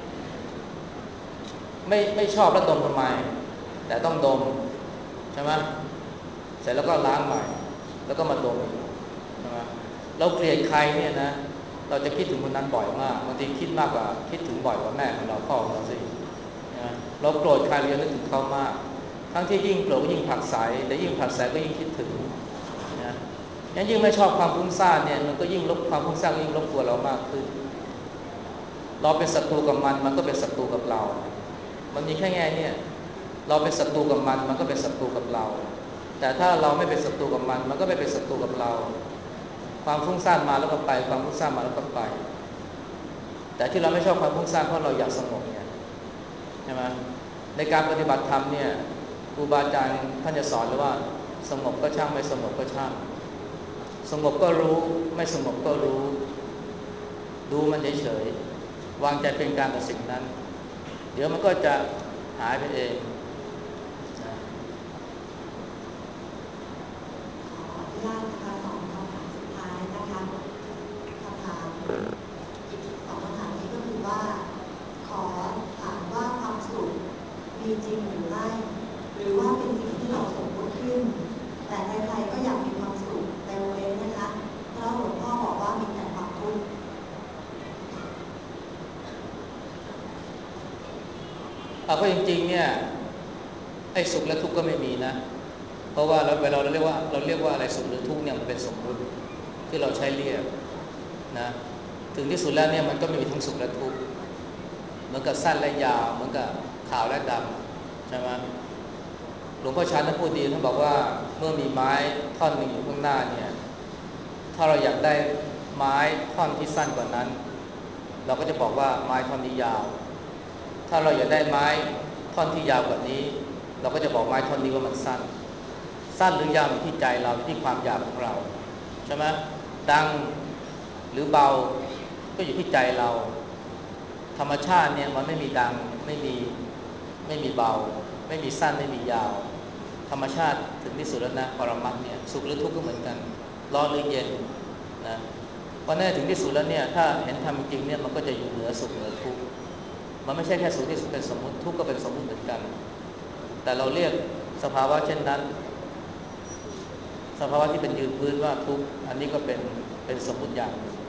ไม่ไม่ชอบแล้วดมทำไมแต่ต้องดมใช่ไหมเสร็จแล้วก็ล้างใหม่แล้วก็มาดมใช่ไหมเราเกลียดใครเนี่ยนะเราจะคิดถึงคนนั้นบ่อยมากบางทีคิดมากกว่าคิดถึงบ่อยกว่าแม่ของเราพ่อของเราสินะเราโกรธใครเราจะนึกถึงเขามากทั้งที่ยิ่งโกรธก็ยิ่งผลักไสแต่ยิ่งผลักไสก็ยิ่งคิดถึงนะงั้นยิ่งไม่ชอบความฟุ้งซ่านเนี่ยมันก็ยิ่งลบความฟุ้งซ่านยิ่งรบกวนเรามากขึ้นเราเป็นศัตรูกับมันมันก็เป็นศัตรูกับเรามันมีแค่แง่เนี่ยเราเป็นศัตรูกับมันมันก็เป็นศัตรูกับเราแต่ถ้าเราไม่เป็นศัตรูกับมันมันก็ไม่เป็นศัตรูกับเราความฟุ้งซ่านมาแล้วก็ไปความฟุ้งซ่านมาแล้วก็ไปแต่ที่เราไม่ชอบความฟุ้งซ่านเพราะเราอยากสงบเนี่ยใช่ไหมในการปฏิบัติธรรมเนี่ยครูบาอาจารย์ท่านจะสอนเลยว่าสงบก็ช่างไม่สงบก็ช่างสงบก็รู้ไม่สงบก็รู้ดูมันเฉยๆวางใจเป็นกลางกับสิ่งนั้นเดี๋ยวมันก็จะหายไปเองนะขออนุญาตนะคะสองคำถามสุดท้ายนะคะคำถามอีกสองคำถามนี้ก็คือว่าขอถามว่าความสุขมีจริงหรือไม่หรือว่าเป็นสิ่งที่เราสมมติขึ้นแต่ใครๆก็อยากมีความสุขในวงเล็บนะคะเพราะหลวงพ่อบอกว่ามีแต่ความทุกข์เอาก็จริงๆเนี่ยไอ้สุขและทุกข์ก็ไม่มีนะเพราะว่าเราเวลาเราเรียกว่าเราเรียกว่าอะไรสุขหรือทุกข์เนี่ยมันเป็นสมมุติที่เราใช้เรียกนะถึงที่สุดแล้วเนี่ยมันก็ไม่มีทั้งสุขและทุกข์เหมือนกับสั้นและยาวเหมือนกับขาวและดำใช่ไหมหลวงพ่อชาท่านพูดดีท่านบอกว่าเมื่อมีไม้ท่อนหนึ่งอยู่ข้างหน้าเนี่ยถ้าเราอยากได้ไม้ท่อนที่สั้นกว่านั้นเราก็จะบอกว่าไม้ท่อนนี้ยาวถ้าเราอยากได้ไม้ท่อนที่ยาวกว่านี้เราก็จะบอกไม้ท่อนนี้ว่ามันสั้นสั้นหรือยาวอยู่ที่ใจเราอยู่ที่ความอยากของเราใช่ไหมดังหรือเบาก็อยู่ที่ใจเราธรรมชาติเนี่ยมันไม่มีดังไม่มีไม่มีเบาไม่มีสั้นไม่มียาวธรรมชาติถึงที่สุดแล้วนะปรมัตถ์เนี่ยสุขหรือทุกข์ก็เหมือนกันร้อนหรือเย็นนะเพราะแน่ถึงที่สุดแล้วเนี่ยถ้าเห็นธรรมจริงเนี่ยมันก็จะอยู่เหนือสุขเหนือทุกข์มันไม่ใช่แค่สุขที่เป็นสมมุติทุกข์ก็เป็นสมมุติเหมือนกันแต่เราเรียกสภาวะเช่นนั้นสภาวะที่เป็นยืนพื้นว่าทุกข์อันนี้ก็เป็นเป็นสมมุติอย่างหนึ่ง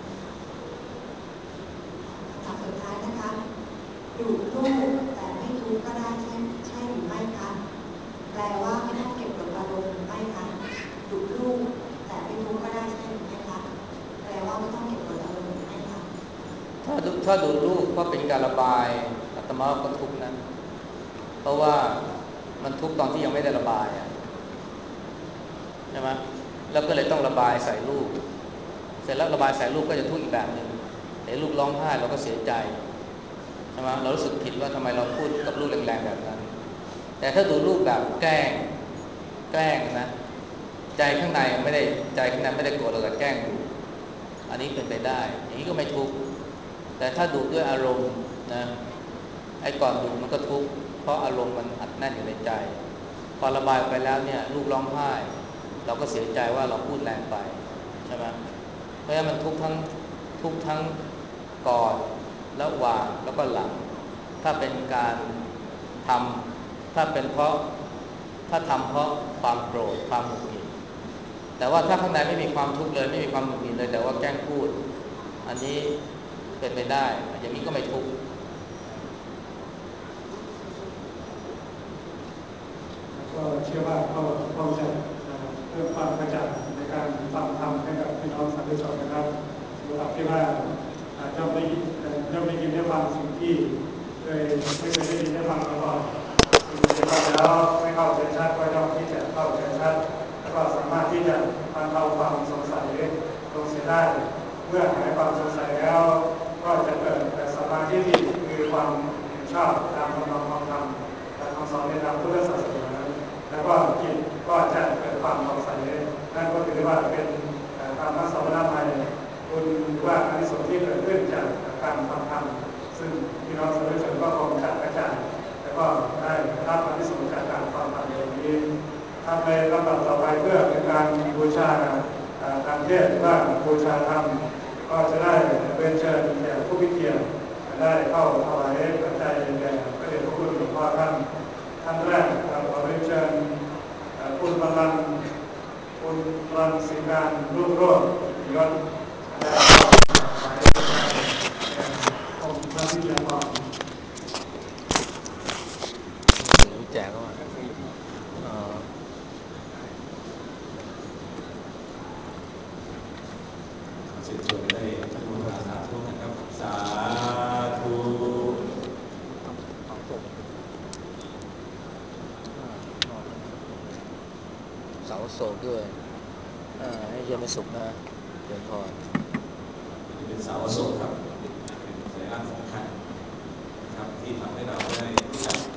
คำสุดท้ายนะคะดูรูปแต่ไม่ทุกข์ก็ได้ใช่ใช่หรือไม่คะแปลว่าไม่ต้องเก็บกดอารมณ์หรือไม่คะดูรูปแต่ไม่ทุกข์ก็ได้ใช่หรือไม่คะแปลว่าไม่ต้องเก็บกดอารมณ์หรือไม่คะถ้าดูถ้าดูรูปก็เป็นการระบายอาตมาก็ทุกข์นะเพราะว่ามันทุกข์ตอนที่ยังไม่ได้ระบายใช่ไหมแล้วก็เลยต้องระบายใส่ลูกเสร็จแล้วระบายใส่ลูกก็จะทุกข์อีกแบบหนึ่งเห็นลูกร้องไห้เราก็เสียใจใช่ไหมเรารู้สึกผิดว่าทำไมเราพูดกับลูกแรงๆแบบนั้นแต่ถ้าดูลูกแบบแกล้งแกล้งนะใจข้างในไม่ได้ใจข้างในไม่ได้โกรธเราแต่แกล้งดูอันนี้เป็นไปได้อย่างนี้ก็ไม่ทุกข์แต่ถ้าดูด้วยอารมณ์นะไอ้ก่อนดูมันก็ทุกข์เพราะอารมณ์มันอัดแน่นอยู่ในใจพอระบายไปแล้วเนี่ยลูกร้องไห้เราก็เสียใจว่าเราพูดแรงไปใช่ไหมเพราะฉะนั้นมันทุกทั้งทุกทั้งก่อนระหว่างแล้วก็หลังถ้าเป็นการทำถ้าเป็นเพราะถ้าทำเพราะความโกรธความหงุดหงิดแต่ว่าถ้าข้างในไม่มีความทุกข์เลยไม่มีความหงุดหงิดเลยแต่ว่าแกล้งพูดอันนี้เป็นไปได้อย่างนี้ก็ไม่ทุกข์ก็เชื่อว่าก็คงจะเพิ่มความกระจ่างในการฟังธรรมให้กับพี่น้องสาธุชนนะครับสำหรับที่ว่าย่อมได้ย่อมได้ยินได้ฟังสิ่งที่เคยไม่เคยได้ยินได้ฟังมาก่อนสิ่งที่ฟังแล้วไม่เข้าใจชัดก็ย่อมที่จะเข้าใจชัดแล้วก็สามารถที่จะบรรเทาความสงสัยลงเสียได้เมื่อหายความสงสัยแล้วก็จะเกิดสัมมาทิฏฐิคือความเห็นชอบตามคำนองคำธรรมตามคำสอนในทางพุทธศาสนาแล้วก็จิตก็จะเกิดความสงสัยนั่นก็ถือว่าเป็นธรรมะสวนาภัยคุณว่าอานิสงส์ที่เกิดขึ้นจากการฟังธรรมซึ่งพี่น้องสาธุชนก็คงจะกระจายแล้วก็ได้รับอานิสงส์จากการฟังธรรมอย่างนี้ทำในลำดับต่อไปเพื่อเป็นการบูชาทางเทศหรือว่าบูชาธรรมก็จะได้เป็นเชิญแก่ผู้พิเกียรติได้เข้าถวายปัจจัยแด่พระเดชพระคุณหลวงพ่อท่านท่านแรกเราขอเรียนเชิญคุณบาลังคุณรังสีการรุ่งโรจน์ยศได้เข้าถวายปัจจัยแด่องค์พระวิทยากรแจกก็ว่าเชิญชวนได้อนุโมทนาสาธุกันครับสาธุเสาโศกด้วยให้เย็นเป็นสุขนะเจริญพรเป็นเสาโศกครับเป็นสัญลักษณ์สำคัญนะครับที่ทำให้เราได้รู้จัก